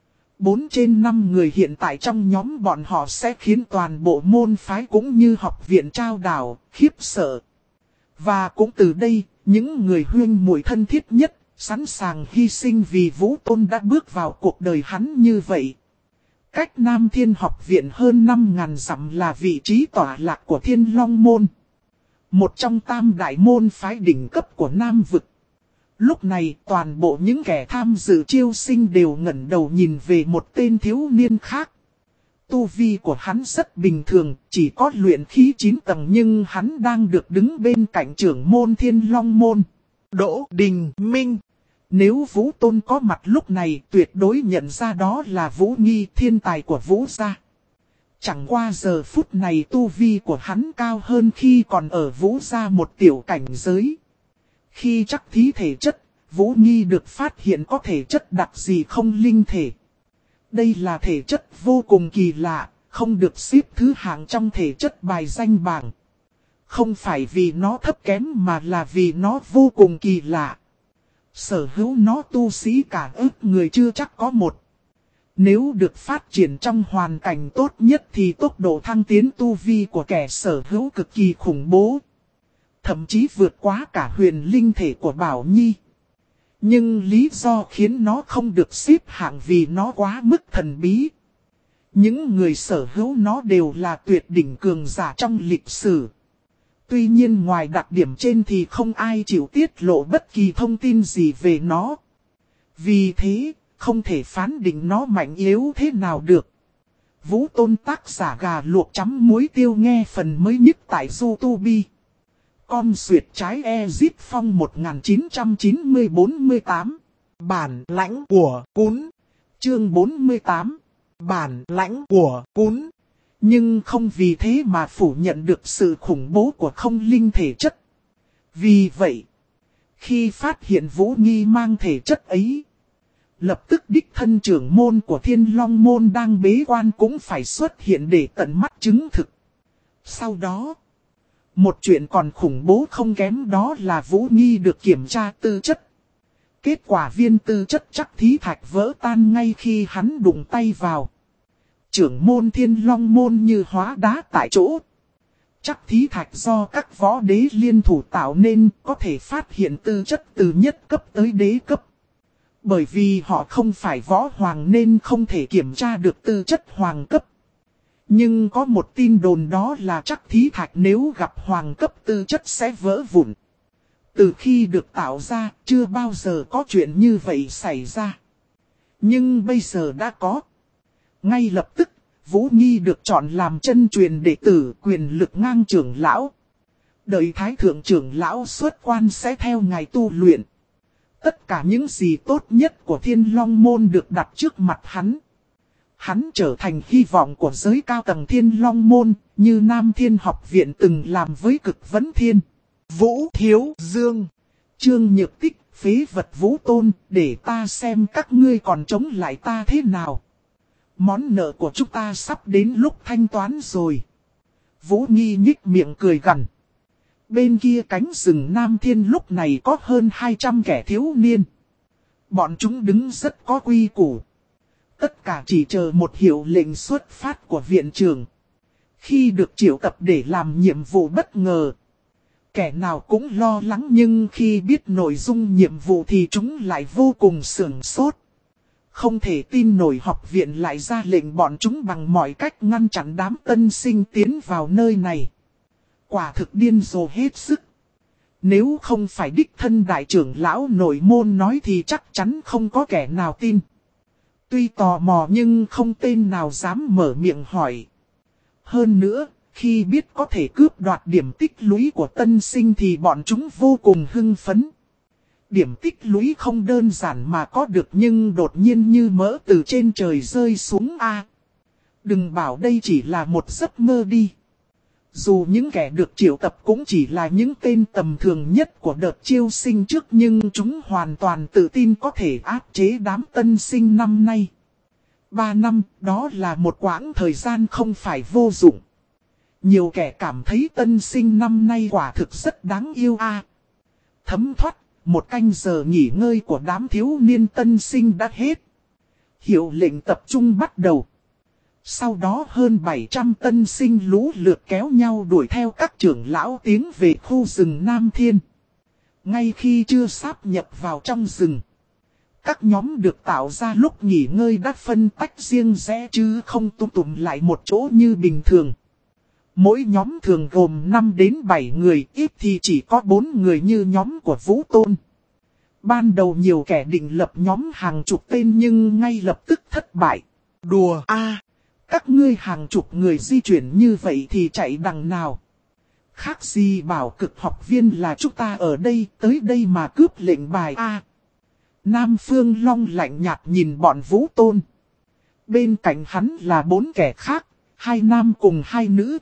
4 trên 5 người hiện tại trong nhóm bọn họ sẽ khiến toàn bộ môn phái cũng như học viện trao đảo, khiếp sợ. Và cũng từ đây, những người huynh muội thân thiết nhất, sẵn sàng hy sinh vì Vũ Tôn đã bước vào cuộc đời hắn như vậy. Cách Nam Thiên học viện hơn 5.000 dặm là vị trí tọa lạc của Thiên Long Môn. Một trong tam đại môn phái đỉnh cấp của Nam Vực. Lúc này toàn bộ những kẻ tham dự chiêu sinh đều ngẩng đầu nhìn về một tên thiếu niên khác. Tu vi của hắn rất bình thường, chỉ có luyện khí 9 tầng nhưng hắn đang được đứng bên cạnh trưởng môn Thiên Long Môn. Đỗ Đình Minh. Nếu Vũ Tôn có mặt lúc này tuyệt đối nhận ra đó là Vũ Nghi, thiên tài của Vũ gia. Chẳng qua giờ phút này tu vi của hắn cao hơn khi còn ở Vũ gia một tiểu cảnh giới. Khi chắc thí thể chất, Vũ Nghi được phát hiện có thể chất đặc gì không linh thể. Đây là thể chất vô cùng kỳ lạ, không được xếp thứ hạng trong thể chất bài danh bảng. Không phải vì nó thấp kém mà là vì nó vô cùng kỳ lạ. Sở hữu nó tu sĩ cả ức người chưa chắc có một. Nếu được phát triển trong hoàn cảnh tốt nhất thì tốc độ thăng tiến tu vi của kẻ sở hữu cực kỳ khủng bố. Thậm chí vượt quá cả huyền linh thể của Bảo Nhi. Nhưng lý do khiến nó không được xếp hạng vì nó quá mức thần bí. Những người sở hữu nó đều là tuyệt đỉnh cường giả trong lịch sử. Tuy nhiên ngoài đặc điểm trên thì không ai chịu tiết lộ bất kỳ thông tin gì về nó. Vì thế, không thể phán định nó mạnh yếu thế nào được. Vũ Tôn tác giả gà luộc chấm muối tiêu nghe phần mới nhất tại YouTube. Con Duyệt trái Ezip Phong 1990-48. Bản lãnh của cún. Chương 48. Bản lãnh của cún. Nhưng không vì thế mà phủ nhận được sự khủng bố của không linh thể chất. Vì vậy, khi phát hiện Vũ Nghi mang thể chất ấy, lập tức đích thân trưởng môn của Thiên Long Môn đang bế quan cũng phải xuất hiện để tận mắt chứng thực. Sau đó, một chuyện còn khủng bố không kém đó là Vũ Nghi được kiểm tra tư chất. Kết quả viên tư chất chắc thí thạch vỡ tan ngay khi hắn đụng tay vào. Trưởng môn Thiên Long Môn như hóa đá tại chỗ. Chắc thí thạch do các võ đế liên thủ tạo nên có thể phát hiện tư chất từ nhất cấp tới đế cấp. Bởi vì họ không phải võ hoàng nên không thể kiểm tra được tư chất hoàng cấp. Nhưng có một tin đồn đó là chắc thí thạch nếu gặp hoàng cấp tư chất sẽ vỡ vụn. Từ khi được tạo ra, chưa bao giờ có chuyện như vậy xảy ra. Nhưng bây giờ đã có. Ngay lập tức, Vũ Nghi được chọn làm chân truyền đệ tử, quyền lực ngang trưởng lão. Đợi Thái Thượng trưởng lão xuất quan sẽ theo ngài tu luyện. Tất cả những gì tốt nhất của Thiên Long Môn được đặt trước mặt hắn. Hắn trở thành hy vọng của giới cao tầng Thiên Long Môn, như Nam Thiên Học Viện từng làm với Cực Vấn Thiên. Vũ Thiếu Dương, Trương Nhược Tích, phế vật Vũ Tôn, để ta xem các ngươi còn chống lại ta thế nào. Món nợ của chúng ta sắp đến lúc thanh toán rồi. Vũ Nghi nhích miệng cười gằn. Bên kia cánh rừng Nam Thiên lúc này có hơn 200 kẻ thiếu niên. Bọn chúng đứng rất có quy củ. Tất cả chỉ chờ một hiệu lệnh xuất phát của viện trưởng. Khi được triệu tập để làm nhiệm vụ bất ngờ, kẻ nào cũng lo lắng, nhưng khi biết nội dung nhiệm vụ thì chúng lại vô cùng sửng sốt. Không thể tin nổi học viện lại ra lệnh bọn chúng bằng mọi cách ngăn chặn đám tân sinh tiến vào nơi này. Quả thực điên rồ hết sức. Nếu không phải đích thân đại trưởng lão nội môn nói thì chắc chắn không có kẻ nào tin. Tuy tò mò nhưng không tên nào dám mở miệng hỏi. Hơn nữa, khi biết có thể cướp đoạt điểm tích lũy của tân sinh thì bọn chúng vô cùng hưng phấn. Điểm tích lũy không đơn giản mà có được nhưng đột nhiên như mỡ từ trên trời rơi xuống a. Đừng bảo đây chỉ là một giấc mơ đi. Dù những kẻ được triệu tập cũng chỉ là những tên tầm thường nhất của đợt chiêu sinh trước, nhưng chúng hoàn toàn tự tin có thể áp chế đám tân sinh năm nay. 3 năm, đó là một quãng thời gian không phải vô dụng. Nhiều kẻ cảm thấy tân sinh năm nay quả thực rất đáng yêu a. Thấm thoát, một canh giờ nghỉ ngơi của đám thiếu niên tân sinh đã hết. Hiệu lệnh tập trung bắt đầu. Sau đó hơn 700 tân sinh lũ lượt kéo nhau đuổi theo các trưởng lão tiến về khu rừng Nam Thiên. Ngay khi chưa sáp nhập vào trong rừng, các nhóm được tạo ra lúc nghỉ ngơi đã phân tách riêng rẽ chứ không tụm lại một chỗ như bình thường. Mỗi nhóm thường gồm 5 đến 7 người, ít thì chỉ có 4 người như nhóm của Vũ Tôn. Ban đầu nhiều kẻ định lập nhóm hàng chục tên nhưng ngay lập tức thất bại. Đùa a, các ngươi hàng chục người di chuyển như vậy thì chạy đằng nào? Khác gì bảo Cực học viên là chúng ta ở đây, tới đây mà cướp lệnh bài a. Nam Phương Long lạnh nhạt nhìn bọn Vũ Tôn. Bên cạnh hắn là 4 kẻ khác, 2 nam cùng 2 nữ.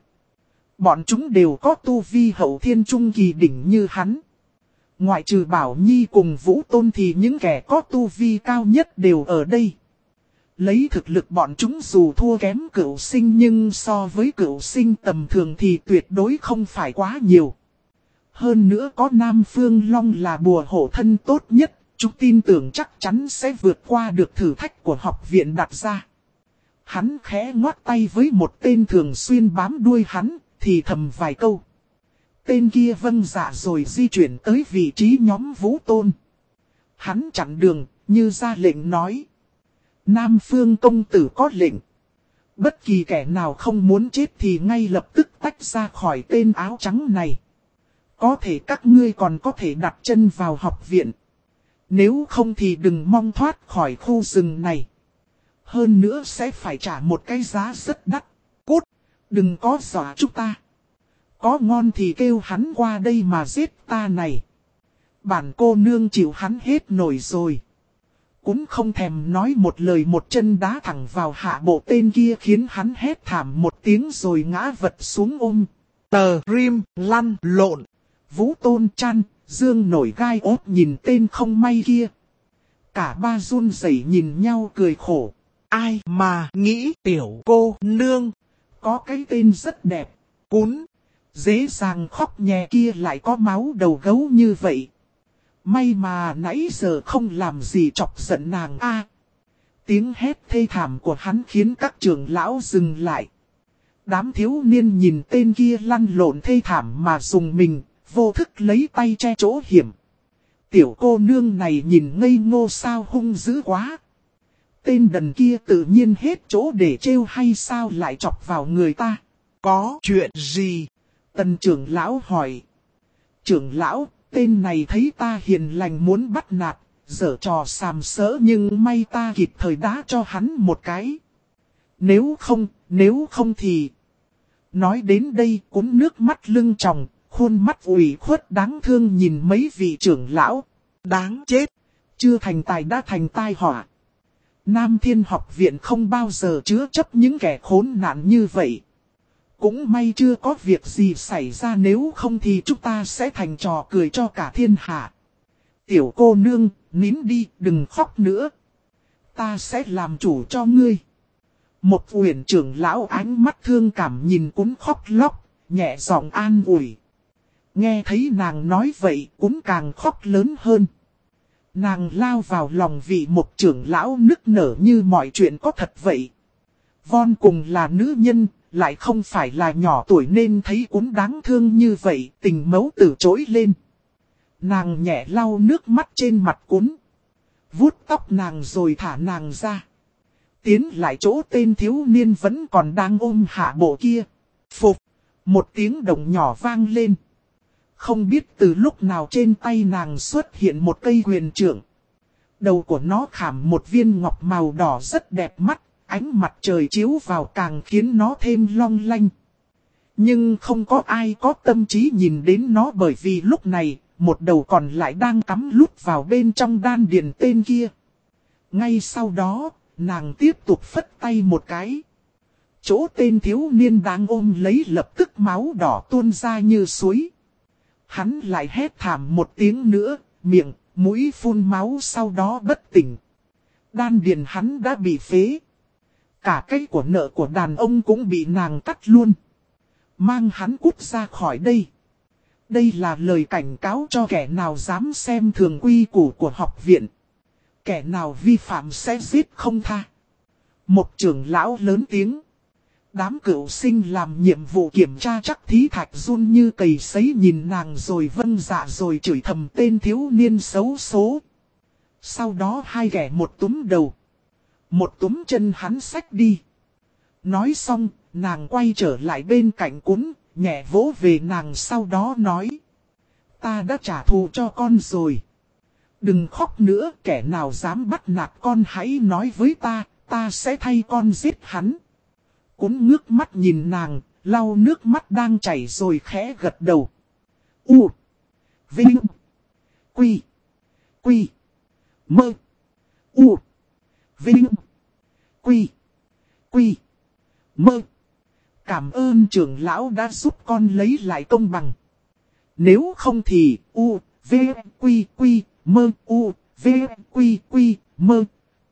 Bọn chúng đều có tu vi hậu thiên trung kỳ đỉnh như hắn. Ngoại trừ Bảo Nhi cùng Vũ Tôn thì những kẻ có tu vi cao nhất đều ở đây. Lấy thực lực bọn chúng dù thua kém cửu sinh nhưng so với cửu sinh tầm thường thì tuyệt đối không phải quá nhiều. Hơn nữa có Nam Phương Long là bùa hộ thân tốt nhất, chúng tin tưởng chắc chắn sẽ vượt qua được thử thách của học viện đặt ra. Hắn khẽ ngoắt tay với một tên thường xuyên bám đuôi hắn, thì thầm vài câu. Tên kia vâng dạ rồi di chuyển tới vị trí nhóm Vũ Tôn. Hắn chặn đường, như ra lệnh nói. Nam Phương công tử có lệnh. Bất kỳ kẻ nào không muốn chết thì ngay lập tức tách ra khỏi tên áo trắng này. Có thể các ngươi còn có thể đặt chân vào học viện. Nếu không thì đừng mong thoát khỏi khu rừng này. Hơn nữa sẽ phải trả một cái giá rất đắt. Cút, đừng có dọa chúng ta. Có ngon thì kêu hắn qua đây mà giết ta này. Bản cô nương chịu hắn hết nổi rồi. Cũng không thèm nói một lời, một chân đá thẳng vào hạ bộ tên kia khiến hắn hét thảm một tiếng rồi ngã vật xuống ôm. Tờ rim lăn lộn. Vũ Tôn chăn, Dương nổi gai ốt nhìn tên không may kia. Cả ba run rẩy nhìn nhau cười khổ. Ai mà nghĩ tiểu cô nương có cái tên rất đẹp. Cún dễ dàng khóc nhè kia lại có máu đầu gấu như vậy. May mà nãy giờ không làm gì chọc giận nàng a. Tiếng hét thê thảm của hắn khiến các trưởng lão dừng lại. Đám thiếu niên nhìn tên kia lăn lộn thê thảm mà dùng mình, vô thức lấy tay che chỗ hiểm. Tiểu cô nương này nhìn ngây ngô sao hung dữ quá. tên đần kia tự nhiên hết chỗ để trêu hay sao lại chọc vào người ta? Có chuyện gì? Tần trưởng lão hỏi. Trưởng lão, tên này thấy ta hiền lành muốn bắt nạt, giở trò sàm sỡ nhưng may ta kịp thời đá cho hắn một cái. Nếu không thì... Nói đến đây cúm nước mắt lưng tròng, khuôn mắt ủy khuất đáng thương nhìn mấy vị trưởng lão. Đáng chết! Chưa thành tài đã thành tai họa. Nam Thiên Học Viện không bao giờ chứa chấp những kẻ khốn nạn như vậy. Cũng may chưa có việc gì xảy ra, nếu không thì chúng ta sẽ thành trò cười cho cả thiên hạ. Tiểu cô nương, nín đi, đừng khóc nữa. Ta sẽ làm chủ cho ngươi. Một uyển trưởng lão ánh mắt thương cảm nhìn cún khóc lóc, nhẹ giọng an ủi. Nghe thấy nàng nói vậy, cún càng khóc lớn hơn. Nàng lao vào lòng vị một trưởng lão nức nở như mọi chuyện có thật vậy. Von cùng là nữ nhân, lại không phải là nhỏ tuổi nên thấy cún đáng thương như vậy, tình mẫu tử trỗi lên. Nàng nhẹ lau nước mắt trên mặt cún. Vuốt tóc nàng rồi thả nàng ra. Tiến lại chỗ tên thiếu niên vẫn còn đang ôm hạ bộ kia. Phục, một tiếng động nhỏ vang lên. Không biết từ lúc nào trên tay nàng xuất hiện một cây quyền trượng. Đầu của nó khảm một viên ngọc màu đỏ rất đẹp mắt, ánh mặt trời chiếu vào càng khiến nó thêm long lanh. Nhưng không có ai có tâm trí nhìn đến nó bởi vì lúc này, một đầu còn lại đang cắm lút vào bên trong đan điền tên kia. Ngay sau đó, nàng tiếp tục phất tay một cái. Chỗ tên thiếu niên đang ôm lấy lập tức máu đỏ tuôn ra như suối. Hắn lại hét thảm một tiếng nữa, miệng, mũi phun máu sau đó bất tỉnh. Đan điền hắn đã bị phế. Cả cây của nợ của đàn ông cũng bị nàng cắt luôn. Mang hắn cút ra khỏi đây. Đây là lời cảnh cáo cho kẻ nào dám xem thường quy củ của học viện. Kẻ nào vi phạm sẽ giết không tha. Một trưởng lão lớn tiếng. Đám cửu sinh làm nhiệm vụ kiểm tra chắc thí thạch run như cầy sấy nhìn nàng rồi vâng dạ rồi chửi thầm tên thiếu niên xấu số. Sau đó hai kẻ một túm đầu. Một túm chân hắn xách đi. Nói xong, nàng quay trở lại bên cạnh cún, nhẹ vỗ về nàng sau đó nói. Ta đã trả thù cho con rồi. Đừng khóc nữa, kẻ nào dám bắt nạt con hãy nói với ta sẽ thay con giết hắn. Cún ngước mắt nhìn nàng, lau nước mắt đang chảy rồi khẽ gật đầu. U. Vinh. Quy. Quy. Mơ. U. Vinh. Quy. Quy. Mơ. Cảm ơn trưởng lão đã giúp con lấy lại công bằng. Nếu không thì U. V. Quy. Quy. Mơ. U. V. Quy. Quy. Mơ.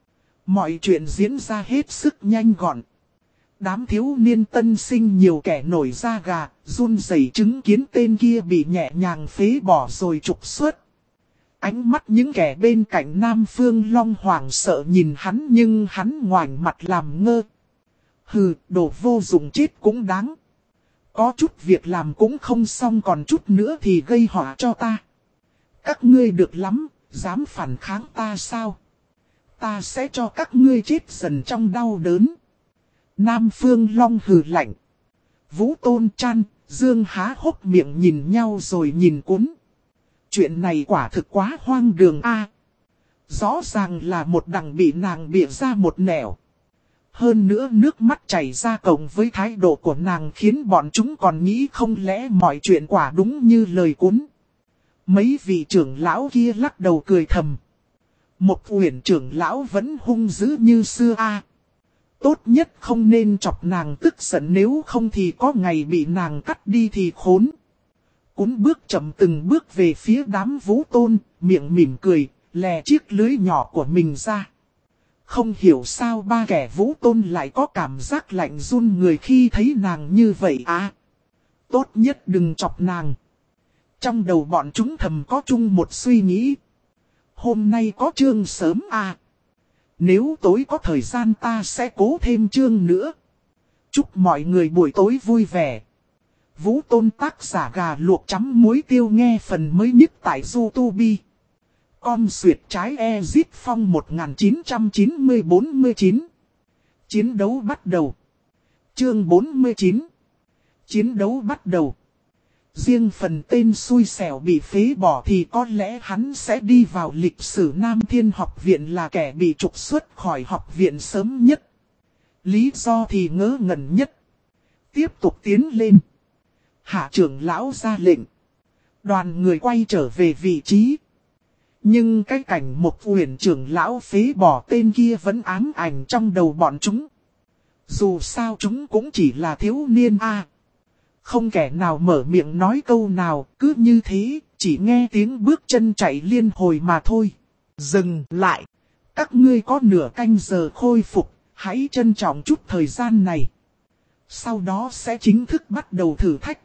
Mọi chuyện diễn ra hết sức nhanh gọn. Đám thiếu niên tân sinh nhiều kẻ nổi da gà, run rẩy chứng kiến tên kia bị nhẹ nhàng phế bỏ rồi trục xuất. Ánh mắt những kẻ bên cạnh Nam Phương Long hoảng sợ nhìn hắn nhưng hắn ngoảnh mặt làm ngơ. Hừ, đồ vô dụng chết cũng đáng. Có chút việc làm cũng không xong còn chút nữa thì gây họa cho ta. Các ngươi được lắm, dám phản kháng ta sao? Ta sẽ cho các ngươi chết dần trong đau đớn. Nam Phương Long hừ lạnh. Vũ Tôn Chan, Dương há hốc miệng nhìn nhau rồi nhìn cún. Chuyện này quả thực quá hoang đường a. Rõ ràng là một đằng bị nàng bịa ra một nẻo. Hơn nữa nước mắt chảy ra cộng với thái độ của nàng khiến bọn chúng còn nghĩ không lẽ mọi chuyện quả đúng như lời cún. Mấy vị trưởng lão kia lắc đầu cười thầm. Một uyển trưởng lão vẫn hung dữ như xưa a. Tốt nhất không nên chọc nàng tức giận nếu không thì có ngày bị nàng cắt đi thì khốn. Cún bước chậm từng bước về phía đám Vũ Tôn, miệng mỉm cười, lè chiếc lưới nhỏ của mình ra. Không hiểu sao ba kẻ Vũ Tôn lại có cảm giác lạnh run người khi thấy nàng như vậy à. Tốt nhất đừng chọc nàng. Trong đầu bọn chúng thầm có chung một suy nghĩ. Hôm nay có chương sớm à. Nếu tối có thời gian ta sẽ cố thêm chương nữa. Chúc mọi người buổi tối vui vẻ. Vũ Tôn tác giả gà luộc chấm muối tiêu nghe phần mới nhất tại YouTube. Com xuyệt trái Ezit Phong 1990-49. Chiến đấu bắt đầu. Chương 49. Chiến đấu bắt đầu. Riêng phần tên xui xẻo bị phế bỏ thì có lẽ hắn sẽ đi vào lịch sử Nam Thiên học viện là kẻ bị trục xuất khỏi học viện sớm nhất. Lý do thì ngớ ngẩn nhất. Tiếp tục tiến lên. Hạ trưởng lão ra lệnh. Đoàn người quay trở về vị trí. Nhưng cái cảnh một huyền trưởng lão phế bỏ tên kia vẫn ám ảnh trong đầu bọn chúng. Dù sao chúng cũng chỉ là thiếu niên Không kẻ nào mở miệng nói câu nào, cứ như thế, chỉ nghe tiếng bước chân chạy liên hồi mà thôi. Dừng lại. Các ngươi có nửa canh giờ khôi phục, hãy trân trọng chút thời gian này. Sau đó sẽ chính thức bắt đầu thử thách.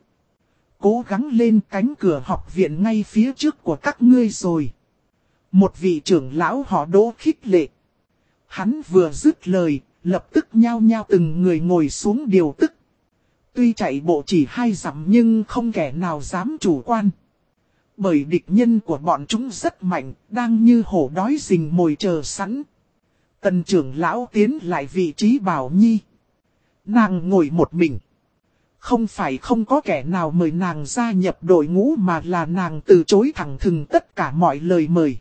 Cố gắng lên, cánh cửa học viện ngay phía trước của các ngươi rồi. Một vị trưởng lão họ Đỗ khích lệ. Hắn vừa dứt lời, lập tức nhao nhao từng người ngồi xuống điều tức. Tuy chạy bộ chỉ 2 dặm nhưng không kẻ nào dám chủ quan. Bởi địch nhân của bọn chúng rất mạnh, đang như hổ đói rình mồi chờ sẵn. Tần trưởng lão tiến lại vị trí Bảo Nhi. Nàng ngồi một mình. Không phải không có kẻ nào mời nàng gia nhập đội ngũ mà là nàng từ chối thẳng thừng tất cả mọi lời mời.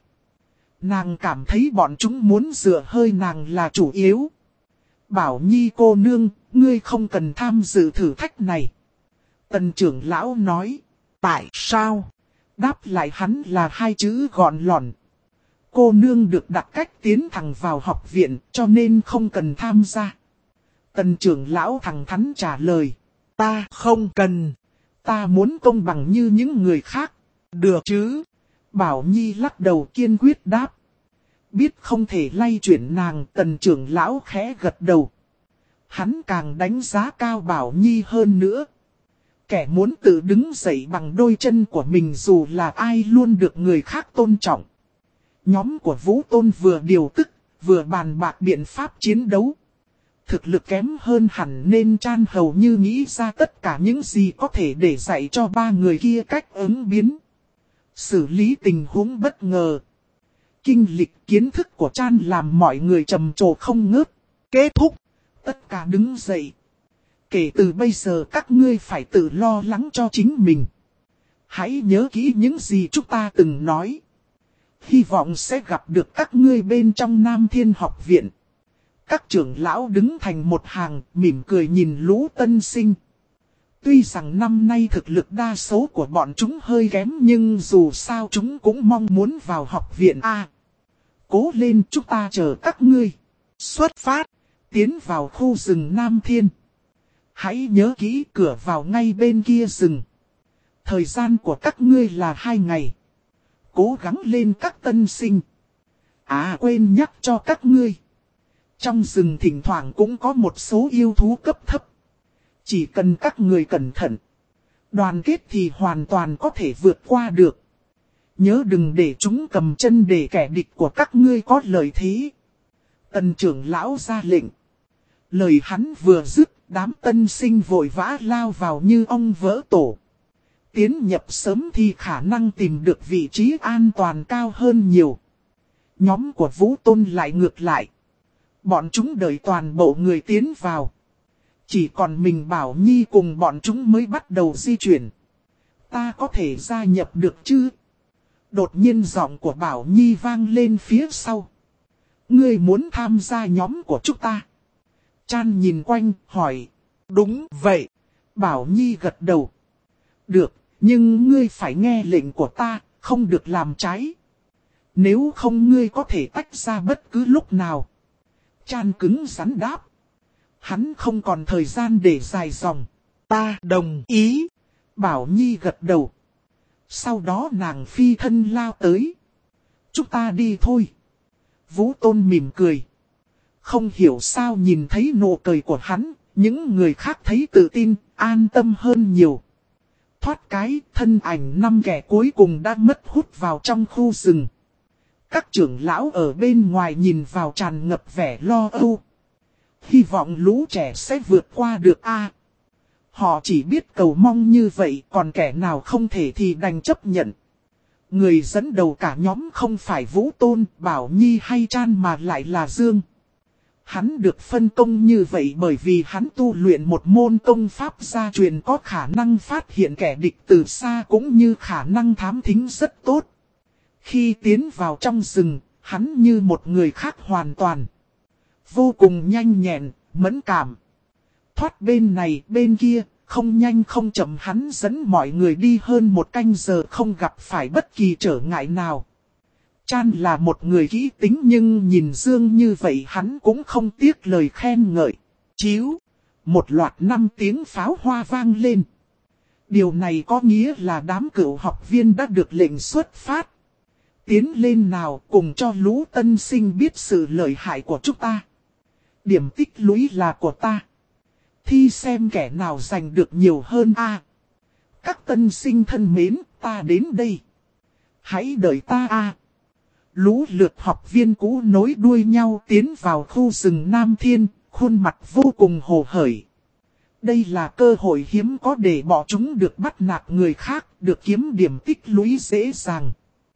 Nàng cảm thấy bọn chúng muốn dựa hơi nàng là chủ yếu. Bảo Nhi cô nương, ngươi không cần tham dự thử thách này. Tần trưởng lão nói. Tại sao? Đáp lại hắn là 2 chữ gọn lỏn. Cô nương được đặt cách tiến thẳng vào học viện cho nên không cần tham gia. Tần trưởng lão thẳng thắn trả lời. Ta không cần. Ta muốn công bằng như những người khác. Được chứ? Bảo Nhi lắc đầu kiên quyết đáp. Biết không thể lay chuyển nàng, tần trưởng lão khẽ gật đầu. Hắn càng đánh giá cao Bảo Nhi hơn nữa. Kẻ muốn tự đứng dậy bằng đôi chân của mình dù là ai luôn được người khác tôn trọng. Nhóm của Vũ Tôn vừa điều tức, vừa bàn bạc biện pháp chiến đấu. Thực lực kém hơn hẳn nên Chan hầu như nghĩ ra tất cả những gì có thể để dạy cho 3 người kia cách ứng biến. Xử lý tình huống bất ngờ. Kinh lịch kiến thức của Chan làm mọi người trầm trồ không ngớt. Kết thúc, tất cả đứng dậy. Kể từ bây giờ các ngươi phải tự lo lắng cho chính mình. Hãy nhớ kỹ những gì chúng ta từng nói. Hy vọng sẽ gặp được các ngươi bên trong Nam Thiên học viện. Các trưởng lão đứng thành một hàng, mỉm cười nhìn lũ tân sinh. Tuy rằng năm nay thực lực đa số của bọn chúng hơi kém nhưng dù sao chúng cũng mong muốn vào học viện Cố lên, chúng ta chờ các ngươi. Xuất phát, tiến vào khu rừng Nam Thiên. Hãy nhớ kỹ cửa vào ngay bên kia rừng. Thời gian của các ngươi là 2 ngày. Cố gắng lên các tân sinh. Quên nhắc cho các ngươi. Trong rừng thỉnh thoảng cũng có một số yêu thú cấp thấp. Chỉ cần các người cẩn thận, đoàn kết thì hoàn toàn có thể vượt qua được. Nhớ đừng để chúng cầm chân để kẻ địch của các ngươi có lợi thế. Tần trưởng lão ra lệnh. Lời hắn vừa dứt, đám tân sinh vội vã lao vào như ong vỡ tổ. Tiến nhập sớm thì khả năng tìm được vị trí an toàn cao hơn nhiều. Nhóm của Vũ Tôn lại ngược lại. Bọn chúng đợi toàn bộ người tiến vào. Chỉ còn mình Bảo Nhi cùng bọn chúng mới bắt đầu di chuyển. Ta có thể gia nhập được chứ? Đột nhiên giọng của Bảo Nhi vang lên phía sau. Ngươi muốn tham gia nhóm của chúng ta? Chan nhìn quanh, hỏi. Đúng vậy. Bảo Nhi gật đầu. Được, nhưng ngươi phải nghe lệnh của ta, không được làm trái. Nếu không ngươi có thể tách ra bất cứ lúc nào. Chan cứng rắn đáp. Hắn không còn thời gian để dài dòng. Ta đồng ý. Bảo Nhi gật đầu. Sau đó nàng phi thân lao tới. Chúng ta đi thôi. Vũ Tôn mỉm cười. Không hiểu sao nhìn thấy nụ cười của hắn, những người khác thấy tự tin, an tâm hơn nhiều. Thoát cái, thân ảnh 5 kẻ cuối cùng đã mất hút vào trong khu rừng. Các trưởng lão ở bên ngoài nhìn vào tràn ngập vẻ lo âu. Hy vọng lũ trẻ sẽ vượt qua được Họ chỉ biết cầu mong như vậy, còn kẻ nào không thể thì đành chấp nhận. Người dẫn đầu cả nhóm không phải Vũ Tôn, Bảo Nhi hay Chan mà lại là Dương. Hắn được phân công như vậy bởi vì hắn tu luyện một môn công pháp gia truyền có khả năng phát hiện kẻ địch từ xa cũng như khả năng thám thính rất tốt. Khi tiến vào trong rừng, hắn như một người khác hoàn toàn. Vô cùng nhanh nhẹn, mẫn cảm. Thoát bên này bên kia, không nhanh không chậm hắn dẫn mọi người đi hơn 1 canh giờ không gặp phải bất kỳ trở ngại nào. Chan là một người kỹ tính nhưng nhìn Dương như vậy hắn cũng không tiếc lời khen ngợi. Chíu, một loạt 5 tiếng pháo hoa vang lên. Điều này có nghĩa là đám cựu học viên đã được lệnh xuất phát. Tiến lên nào cùng cho lũ tân sinh biết sự lợi hại của chúng ta. Điểm tích lũy là của ta. Thi xem kẻ nào giành được nhiều hơn a. Các tân sinh thân mến, ta đến đây. Hãy đợi ta a. Lũ lượt học viên cũ nối đuôi nhau tiến vào khu rừng Nam Thiên, khuôn mặt vô cùng hồ hởi. Đây là cơ hội hiếm có để bọn chúng được bắt nạt người khác, được kiếm điểm tích lũy dễ dàng.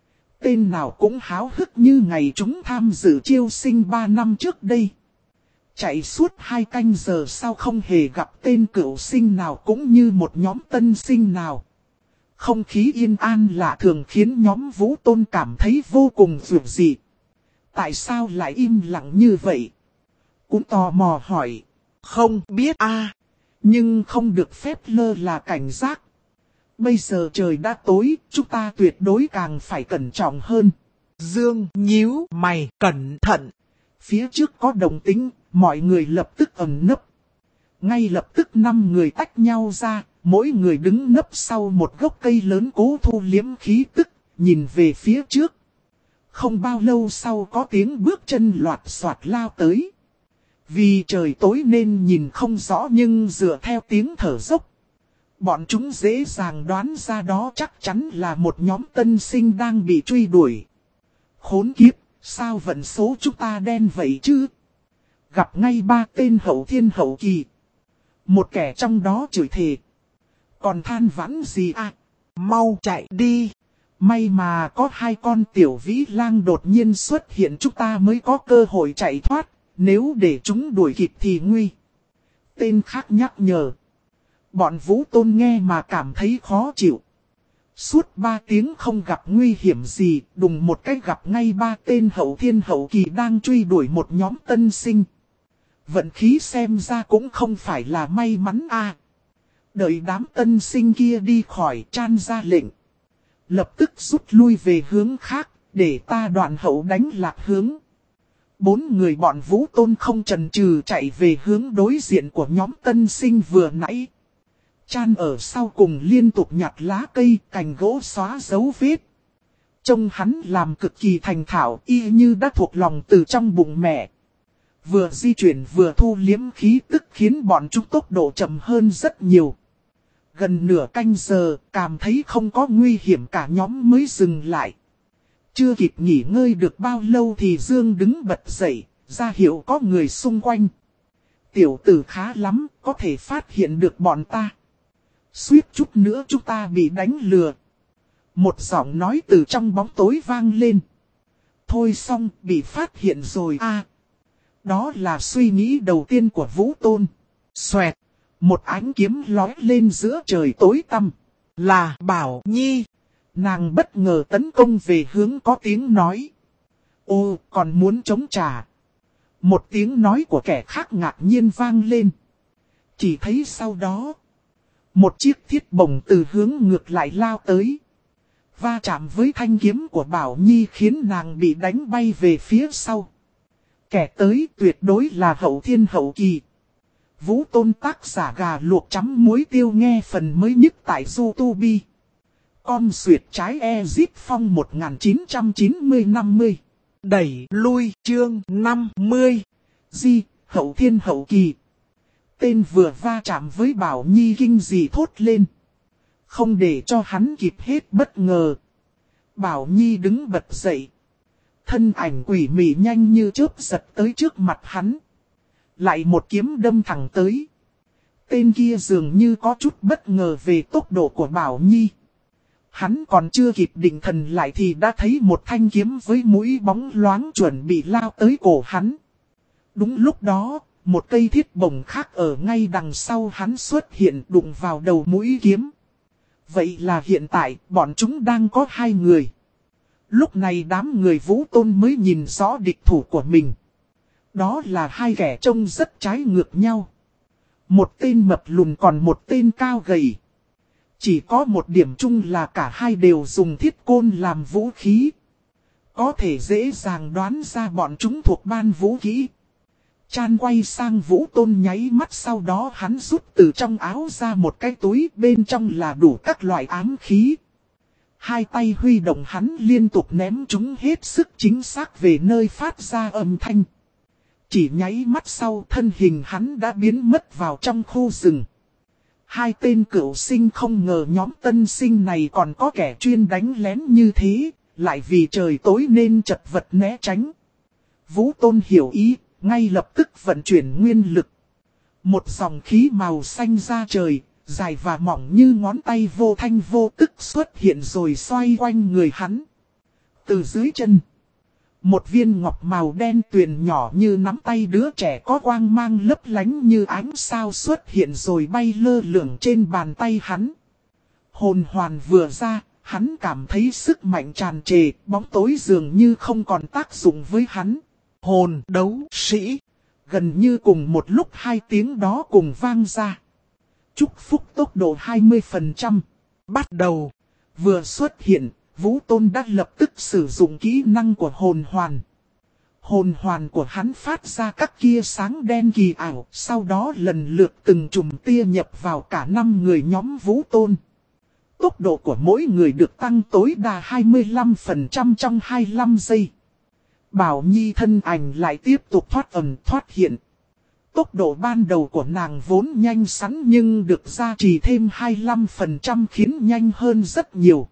Tên nào cũng háo hức như ngày chúng tham dự chiêu sinh 3 năm trước đây. Chạy suốt 2 canh giờ sau không hề gặp tên cựu sinh nào cũng như một nhóm tân sinh nào. Không khí yên an lạ thường khiến nhóm Vũ Tôn cảm thấy vô cùng dịu dị. Tại sao lại im lặng như vậy? Cũng tò mò hỏi. Không biết a. Nhưng không được phép lơ là cảnh giác. Bây giờ trời đã tối, chúng ta tuyệt đối càng phải cẩn trọng hơn. Dương nhíu mày cẩn thận. Phía trước có động tĩnh, mọi người lập tức ẩn nấp. Ngay lập tức 5 người tách nhau ra, mỗi người đứng nấp sau một gốc cây lớn cố thu liếm khí tức, nhìn về phía trước. Không bao lâu sau có tiếng bước chân loạt soạt lao tới. Vì trời tối nên nhìn không rõ nhưng dựa theo tiếng thở dốc. Bọn chúng dễ dàng đoán ra đó chắc chắn là một nhóm tân sinh đang bị truy đuổi. Khốn kiếp, sao vận số chúng ta đen vậy chứ? Gặp ngay 3 tên hậu thiên hậu kỳ. Một kẻ trong đó chửi thề. Còn than vãn gì à? Mau chạy đi. May mà có 2 con tiểu vĩ lang đột nhiên xuất hiện chúng ta mới có cơ hội chạy thoát. Nếu để chúng đuổi kịp thì nguy. Tên khác nhắc nhở. Bọn Vũ Tôn nghe mà cảm thấy khó chịu. Suốt 3 tiếng không gặp nguy hiểm gì, đùng một cách gặp ngay 3 tên hậu thiên hậu kỳ đang truy đuổi một nhóm tân sinh. Vận khí xem ra cũng không phải là may mắn a. Đợi đám tân sinh kia đi khỏi, Chan ra lệnh. Lập tức rút lui về hướng khác, để ta đoạn hậu đánh lạc hướng. 4 người bọn Vũ Tôn không chần chừ chạy về hướng đối diện của nhóm tân sinh vừa nãy. Chan ở sau cùng liên tục nhặt lá cây, cành gỗ xóa dấu vết. Trông hắn làm cực kỳ thành thạo, y như đã thuộc lòng từ trong bụng mẹ. Vừa di chuyển vừa thu liếm khí tức khiến bọn chúng tốc độ chậm hơn rất nhiều. Gần nửa canh giờ, cảm thấy không có nguy hiểm cả nhóm mới dừng lại. Chưa kịp nghỉ ngơi được bao lâu thì Dương đứng bật dậy, ra hiệu có người xung quanh. Tiểu tử khá lắm, có thể phát hiện được bọn ta. Suýt chút nữa chúng ta bị đánh lừa. Một giọng nói từ trong bóng tối vang lên. Thôi xong, bị phát hiện rồi a. Đó là suy nghĩ đầu tiên của Vũ Tôn. Xoẹt, một ánh kiếm lói lên giữa trời tối tăm. Là Bảo Nhi. Nàng bất ngờ tấn công về hướng có tiếng nói. Ô, còn muốn chống trả. Một tiếng nói của kẻ khác ngạc nhiên vang lên. Chỉ thấy sau đó, một chiếc thiết bổng từ hướng ngược lại lao tới. Va chạm với thanh kiếm của Bảo Nhi khiến nàng bị đánh bay về phía sau. Kẻ tới tuyệt đối là hậu thiên hậu kỳ. Vũ Tôn tác giả gà luộc chấm muối tiêu nghe phần mới nhất tại YouTube. Con xuyệt trái Ezip phong 1990-50. Đẩy lui chương 50. Di, hậu thiên hậu kỳ. Tên vừa va chạm với Bảo Nhi kinh dị thốt lên. Không để cho hắn kịp hết bất ngờ. Bảo Nhi đứng bật dậy. Thân ảnh quỷ mị nhanh như chớp giật tới trước mặt hắn. Lại một kiếm đâm thẳng tới. Tên kia dường như có chút bất ngờ về tốc độ của Bảo Nhi. Hắn còn chưa kịp định thần lại thì đã thấy một thanh kiếm với mũi bóng loáng chuẩn bị lao tới cổ hắn. Đúng lúc đó, một cây thiết bổng khác ở ngay đằng sau hắn xuất hiện đụng vào đầu mũi kiếm. Vậy là hiện tại bọn chúng đang có 2 người. Lúc này đám người Vũ Tôn mới nhìn rõ địch thủ của mình. Đó là 2 kẻ trông rất trái ngược nhau. Một tên mập lùn còn một tên cao gầy. Chỉ có một điểm chung là cả hai đều dùng thiết côn làm vũ khí. Có thể dễ dàng đoán ra bọn chúng thuộc ban vũ khí. Chan quay sang Vũ Tôn nháy mắt, sau đó hắn rút từ trong áo ra một cái túi, bên trong là đủ các loại ám khí. 2 tay huy động, hắn liên tục ném chúng hết sức chính xác về nơi phát ra âm thanh. Chỉ nháy mắt sau, thân hình hắn đã biến mất vào trong khu rừng. 2 tên cửu sinh không ngờ nhóm tân sinh này còn có kẻ chuyên đánh lén như thế, lại vì trời tối nên chật vật né tránh. Vũ Tôn hiểu ý, ngay lập tức vận chuyển nguyên lực. Một dòng khí màu xanh ra trời, dài và mỏng như ngón tay vô thanh vô tức xuất hiện rồi xoay quanh người hắn. Từ dưới chân, một viên ngọc màu đen tuyền nhỏ như nắm tay đứa trẻ có quang mang lấp lánh như ánh sao xuất hiện rồi bay lơ lửng trên bàn tay hắn. Hồn hoàn vừa ra, hắn cảm thấy sức mạnh tràn trề, bóng tối dường như không còn tác dụng với hắn. Hồn đấu sĩ. Gần như cùng một lúc 2 tiếng đó cùng vang ra. Chúc phúc tốc độ 20%. Bắt đầu. Vừa xuất hiện, Vũ Tôn đã lập tức sử dụng kỹ năng của hồn hoàn. Hồn hoàn của hắn phát ra các tia sáng đen kỳ ảo, sau đó lần lượt từng chùm tia nhập vào cả 5 người nhóm Vũ Tôn. Tốc độ của mỗi người được tăng tối đa 25% trong 25 giây. Bảo Nhi thân ảnh lại tiếp tục thoát ẩn thoát hiện. Tốc độ ban đầu của nàng vốn nhanh sẵn nhưng được gia trì thêm 25% khiến nhanh hơn rất nhiều.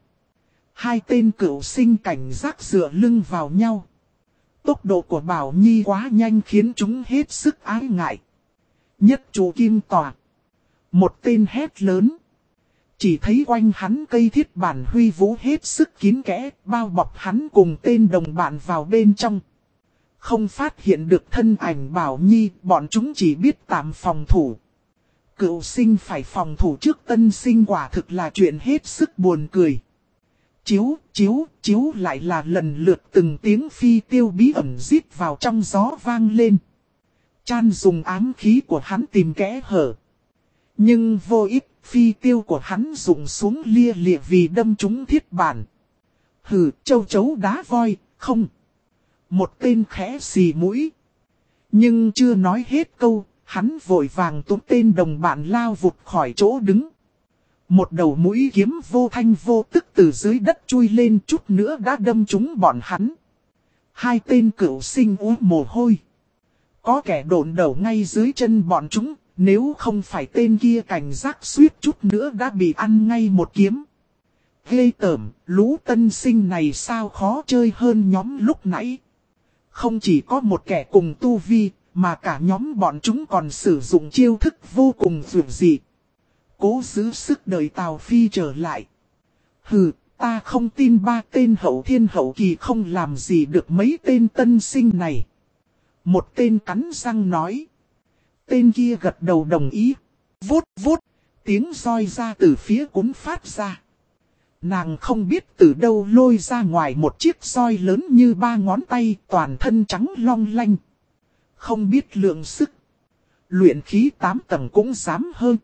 2 tên cửu sinh cảnh giác dựa lưng vào nhau. Tốc độ của Bảo Nhi quá nhanh khiến chúng hết sức ái ngại. Nhất chủ kim tòa. Một tên hét lớn. Chỉ thấy quanh hắn cây thiết bản huy vũ hết sức kín kẽ, bao bọc hắn cùng tên đồng bạn vào bên trong. Không phát hiện được thân ảnh Bảo Nhi, bọn chúng chỉ biết tạm phòng thủ. Cựu sinh phải phòng thủ trước tân sinh quả thực là chuyện hết sức buồn cười. Chiếu, chiếu, chiếu lại là lần lượt từng tiếng phi tiêu bí ẩn rít vào trong gió vang lên. Chan dùng ám khí của hắn tìm kẽ hở. Nhưng vô ích, phi tiêu của hắn dùng xuống lia lịa vì đâm trúng thiết bản. Hừ, châu chấu đá voi, không. Một tên khẽ xì mũi. Nhưng chưa nói hết câu, hắn vội vàng túm tên đồng bạn lao vụt khỏi chỗ đứng. Một đầu mũi kiếm vô thanh vô tức từ dưới đất chui lên, chút nữa đã đâm trúng bọn hắn. 2 tên cửu sinh ú mồ hôi. Có kẻ độn đầu ngay dưới chân bọn chúng, nếu không phải tên kia cảnh giác suýt chút nữa đã bị ăn ngay một kiếm. Ghê tởm, lũ tân sinh này sao khó chơi hơn nhóm lúc nãy. Không chỉ có một kẻ cùng tu vi, mà cả nhóm bọn chúng còn sử dụng chiêu thức vô cùng dường dị. Cố giữ sức đợi Tào Phi trở lại. Hừ, ta không tin 3 tên hậu thiên hậu kỳ không làm gì được mấy tên tân sinh này. Một tên cắn răng nói. Tên kia gật đầu đồng ý. Vút vút, tiếng roi ra từ phía cún phát ra. Nàng không biết từ đâu lôi ra ngoài một chiếc roi lớn như 3 ngón tay, toàn thân trắng long lanh. Không biết lượng sức. Luyện khí 8 tầng cũng dám hơn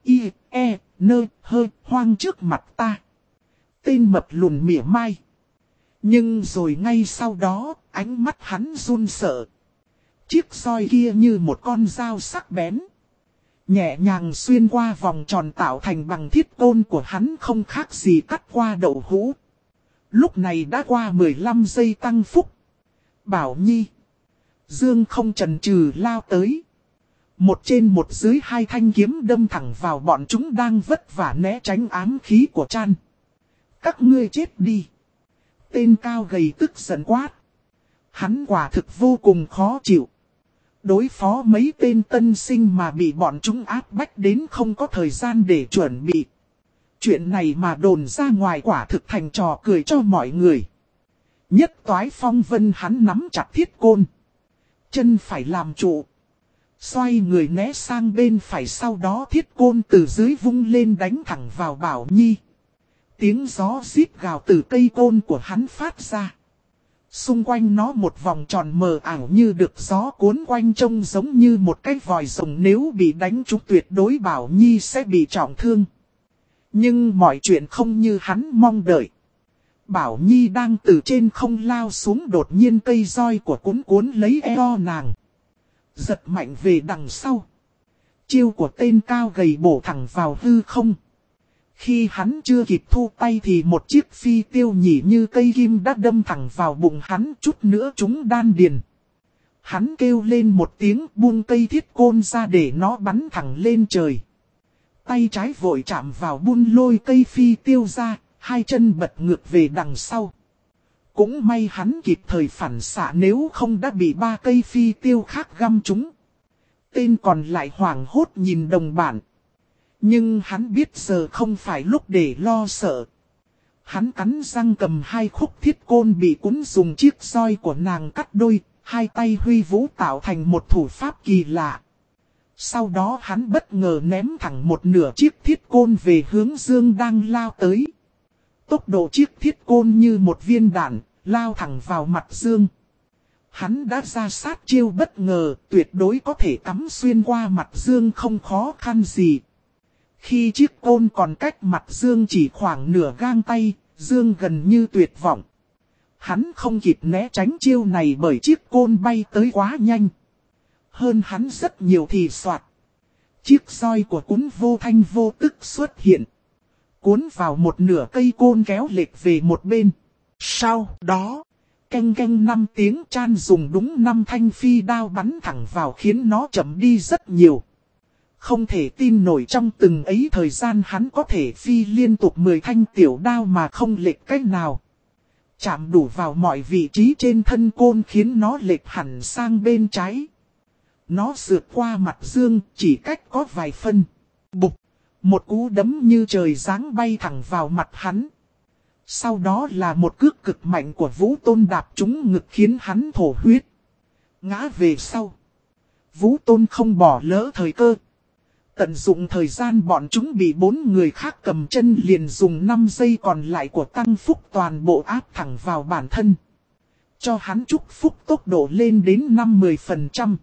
hơi hoang trước mặt ta. Tên mập lùn mỉa mai. Nhưng rồi ngay sau đó, ánh mắt hắn run sợ. Chiếc roi kia như một con dao sắc bén. Nhẹ nhàng xuyên qua vòng tròn tạo thành bằng thiết côn của hắn, không khác gì cắt qua đậu hũ. Lúc này đã qua 15 giây tăng phúc. Bảo Nhi. Dương không chần chừ lao tới. Một trên một dưới 2 thanh kiếm đâm thẳng vào bọn chúng đang vất vả né tránh ám khí của Chan. Các ngươi chết đi. Tên cao gầy tức giận quát. Hắn quả thực vô cùng khó chịu. Đối phó mấy tên tân sinh mà bị bọn chúng áp bách đến không có thời gian để chuẩn bị. Chuyện này mà đồn ra ngoài quả thực thành trò cười cho mọi người. Nhất toái phong vân hắn nắm chặt thiết côn. Chân phải làm trụ. Xoay người né sang bên phải, sau đó thiết côn từ dưới vung lên đánh thẳng vào Bảo Nhi. Tiếng gió rít gào từ cây côn của hắn phát ra. Xung quanh nó một vòng tròn mờ ảo như được gió cuốn quanh, trông giống như một cái vòi rồng, nếu bị đánh trúng tuyệt đối Bảo Nhi sẽ bị trọng thương. Nhưng mọi chuyện không như hắn mong đợi. Bảo Nhi đang từ trên không lao xuống, đột nhiên cây roi của cuốn lấy eo nàng. Giật mạnh về đằng sau. Chiêu của tên cao gầy bổ thẳng vào hư không. Khi hắn chưa kịp thu tay thì một chiếc phi tiêu nhỉ như cây kim đã đâm thẳng vào bụng hắn, chút nữa trúng đan điền. Hắn kêu lên một tiếng, buông cây thiết côn ra để nó bắn thẳng lên trời. Tay trái vội chạm vào bun lôi cây phi tiêu ra, hai chân bật ngược về đằng sau. Cũng may hắn kịp thời phản xạ, nếu không đã bị 3 cây phi tiêu khác găm trúng. Tên còn lại hoảng hốt nhìn đồng bạn. Nhưng hắn biết giờ không phải lúc để lo sợ. Hắn cắn răng cầm 2 khúc thiết côn bị cuốn, dùng chiếc roi của nàng cắt đôi, hai tay huy vũ tạo thành một thủ pháp kỳ lạ. Sau đó hắn bất ngờ ném thẳng một nửa chiếc thiết côn về hướng Dương đang lao tới. Tốc độ chiếc thiết côn như một viên đạn, lao thẳng vào mặt Dương. Hắn đã ra sát chiêu bất ngờ, tuyệt đối có thể cắm xuyên qua mặt Dương không khó khăn gì. Khi chiếc côn còn cách mặt Dương chỉ khoảng nửa gang tay, Dương gần như tuyệt vọng. Hắn không kịp né tránh chiêu này bởi chiếc côn bay tới quá nhanh. Hơn hắn rất nhiều thì soạt. Chiếc roi của cuốn vô thanh vô tức xuất hiện. Cuốn vào một nửa cây côn kéo lệch về một bên. Sau đó, canh canh 5 tiếng, Chan dùng đúng 5 thanh phi đao bắn thẳng vào, khiến nó chậm đi rất nhiều. Không thể tin nổi trong từng ấy thời gian hắn có thể phi liên tục 10 thanh tiểu đao mà không lệch cách nào. Chạm đủ vào mọi vị trí trên thân côn khiến nó lệch hẳn sang bên trái. Nó sượt qua mặt Dương chỉ cách có vài phân. Bụp, một cú đấm như trời giáng bay thẳng vào mặt hắn. Sau đó là một cước cực mạnh của Vũ Tôn đạp trúng ngực khiến hắn thổ huyết. Ngã về sau. Vũ Tôn không bỏ lỡ thời cơ. Tận dụng thời gian bọn chúng bị 4 người khác cầm chân, liền dùng 5 giây còn lại của tăng phúc toàn bộ áp thẳng vào bản thân. Cho hắn chúc phúc tốc độ lên đến 50-10%.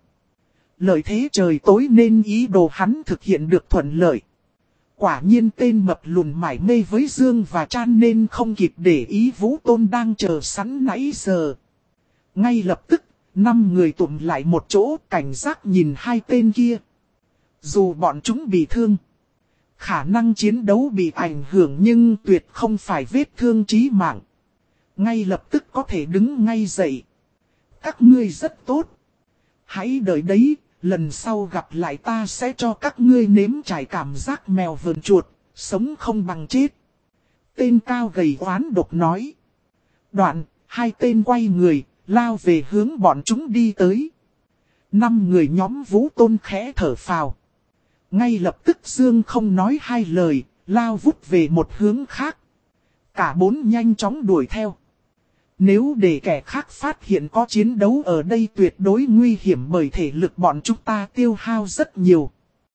Lợi thế trời tối nên ý đồ hắn thực hiện được thuận lợi. Quả nhiên tên mập lùn mải mê với Dương và Chan nên không kịp để ý Vũ Tôn đang chờ sẵn nãy giờ. Ngay lập tức, 5 người tụm lại một chỗ cảnh giác nhìn hai tên kia. Dù bọn chúng bị thương, khả năng chiến đấu bị ảnh hưởng nhưng tuyệt không phải vết thương chí mạng. Ngay lập tức có thể đứng ngay dậy. Các ngươi rất tốt. Hãy đợi đấy, lần sau gặp lại ta sẽ cho các ngươi nếm trải cảm giác mèo vờn chuột, sống không bằng chết. Tên cao gầy oán độc nói. Đoạn, hai tên quay người, lao về hướng bọn chúng đi tới. 5 người nhóm Vũ Tôn khẽ thở phào. Ngay lập tức Dương không nói hai lời, lao vút về một hướng khác. Cả 4 nhanh chóng đuổi theo. Nếu để kẻ khác phát hiện có chiến đấu ở đây tuyệt đối nguy hiểm, bởi thể lực bọn chúng ta tiêu hao rất nhiều.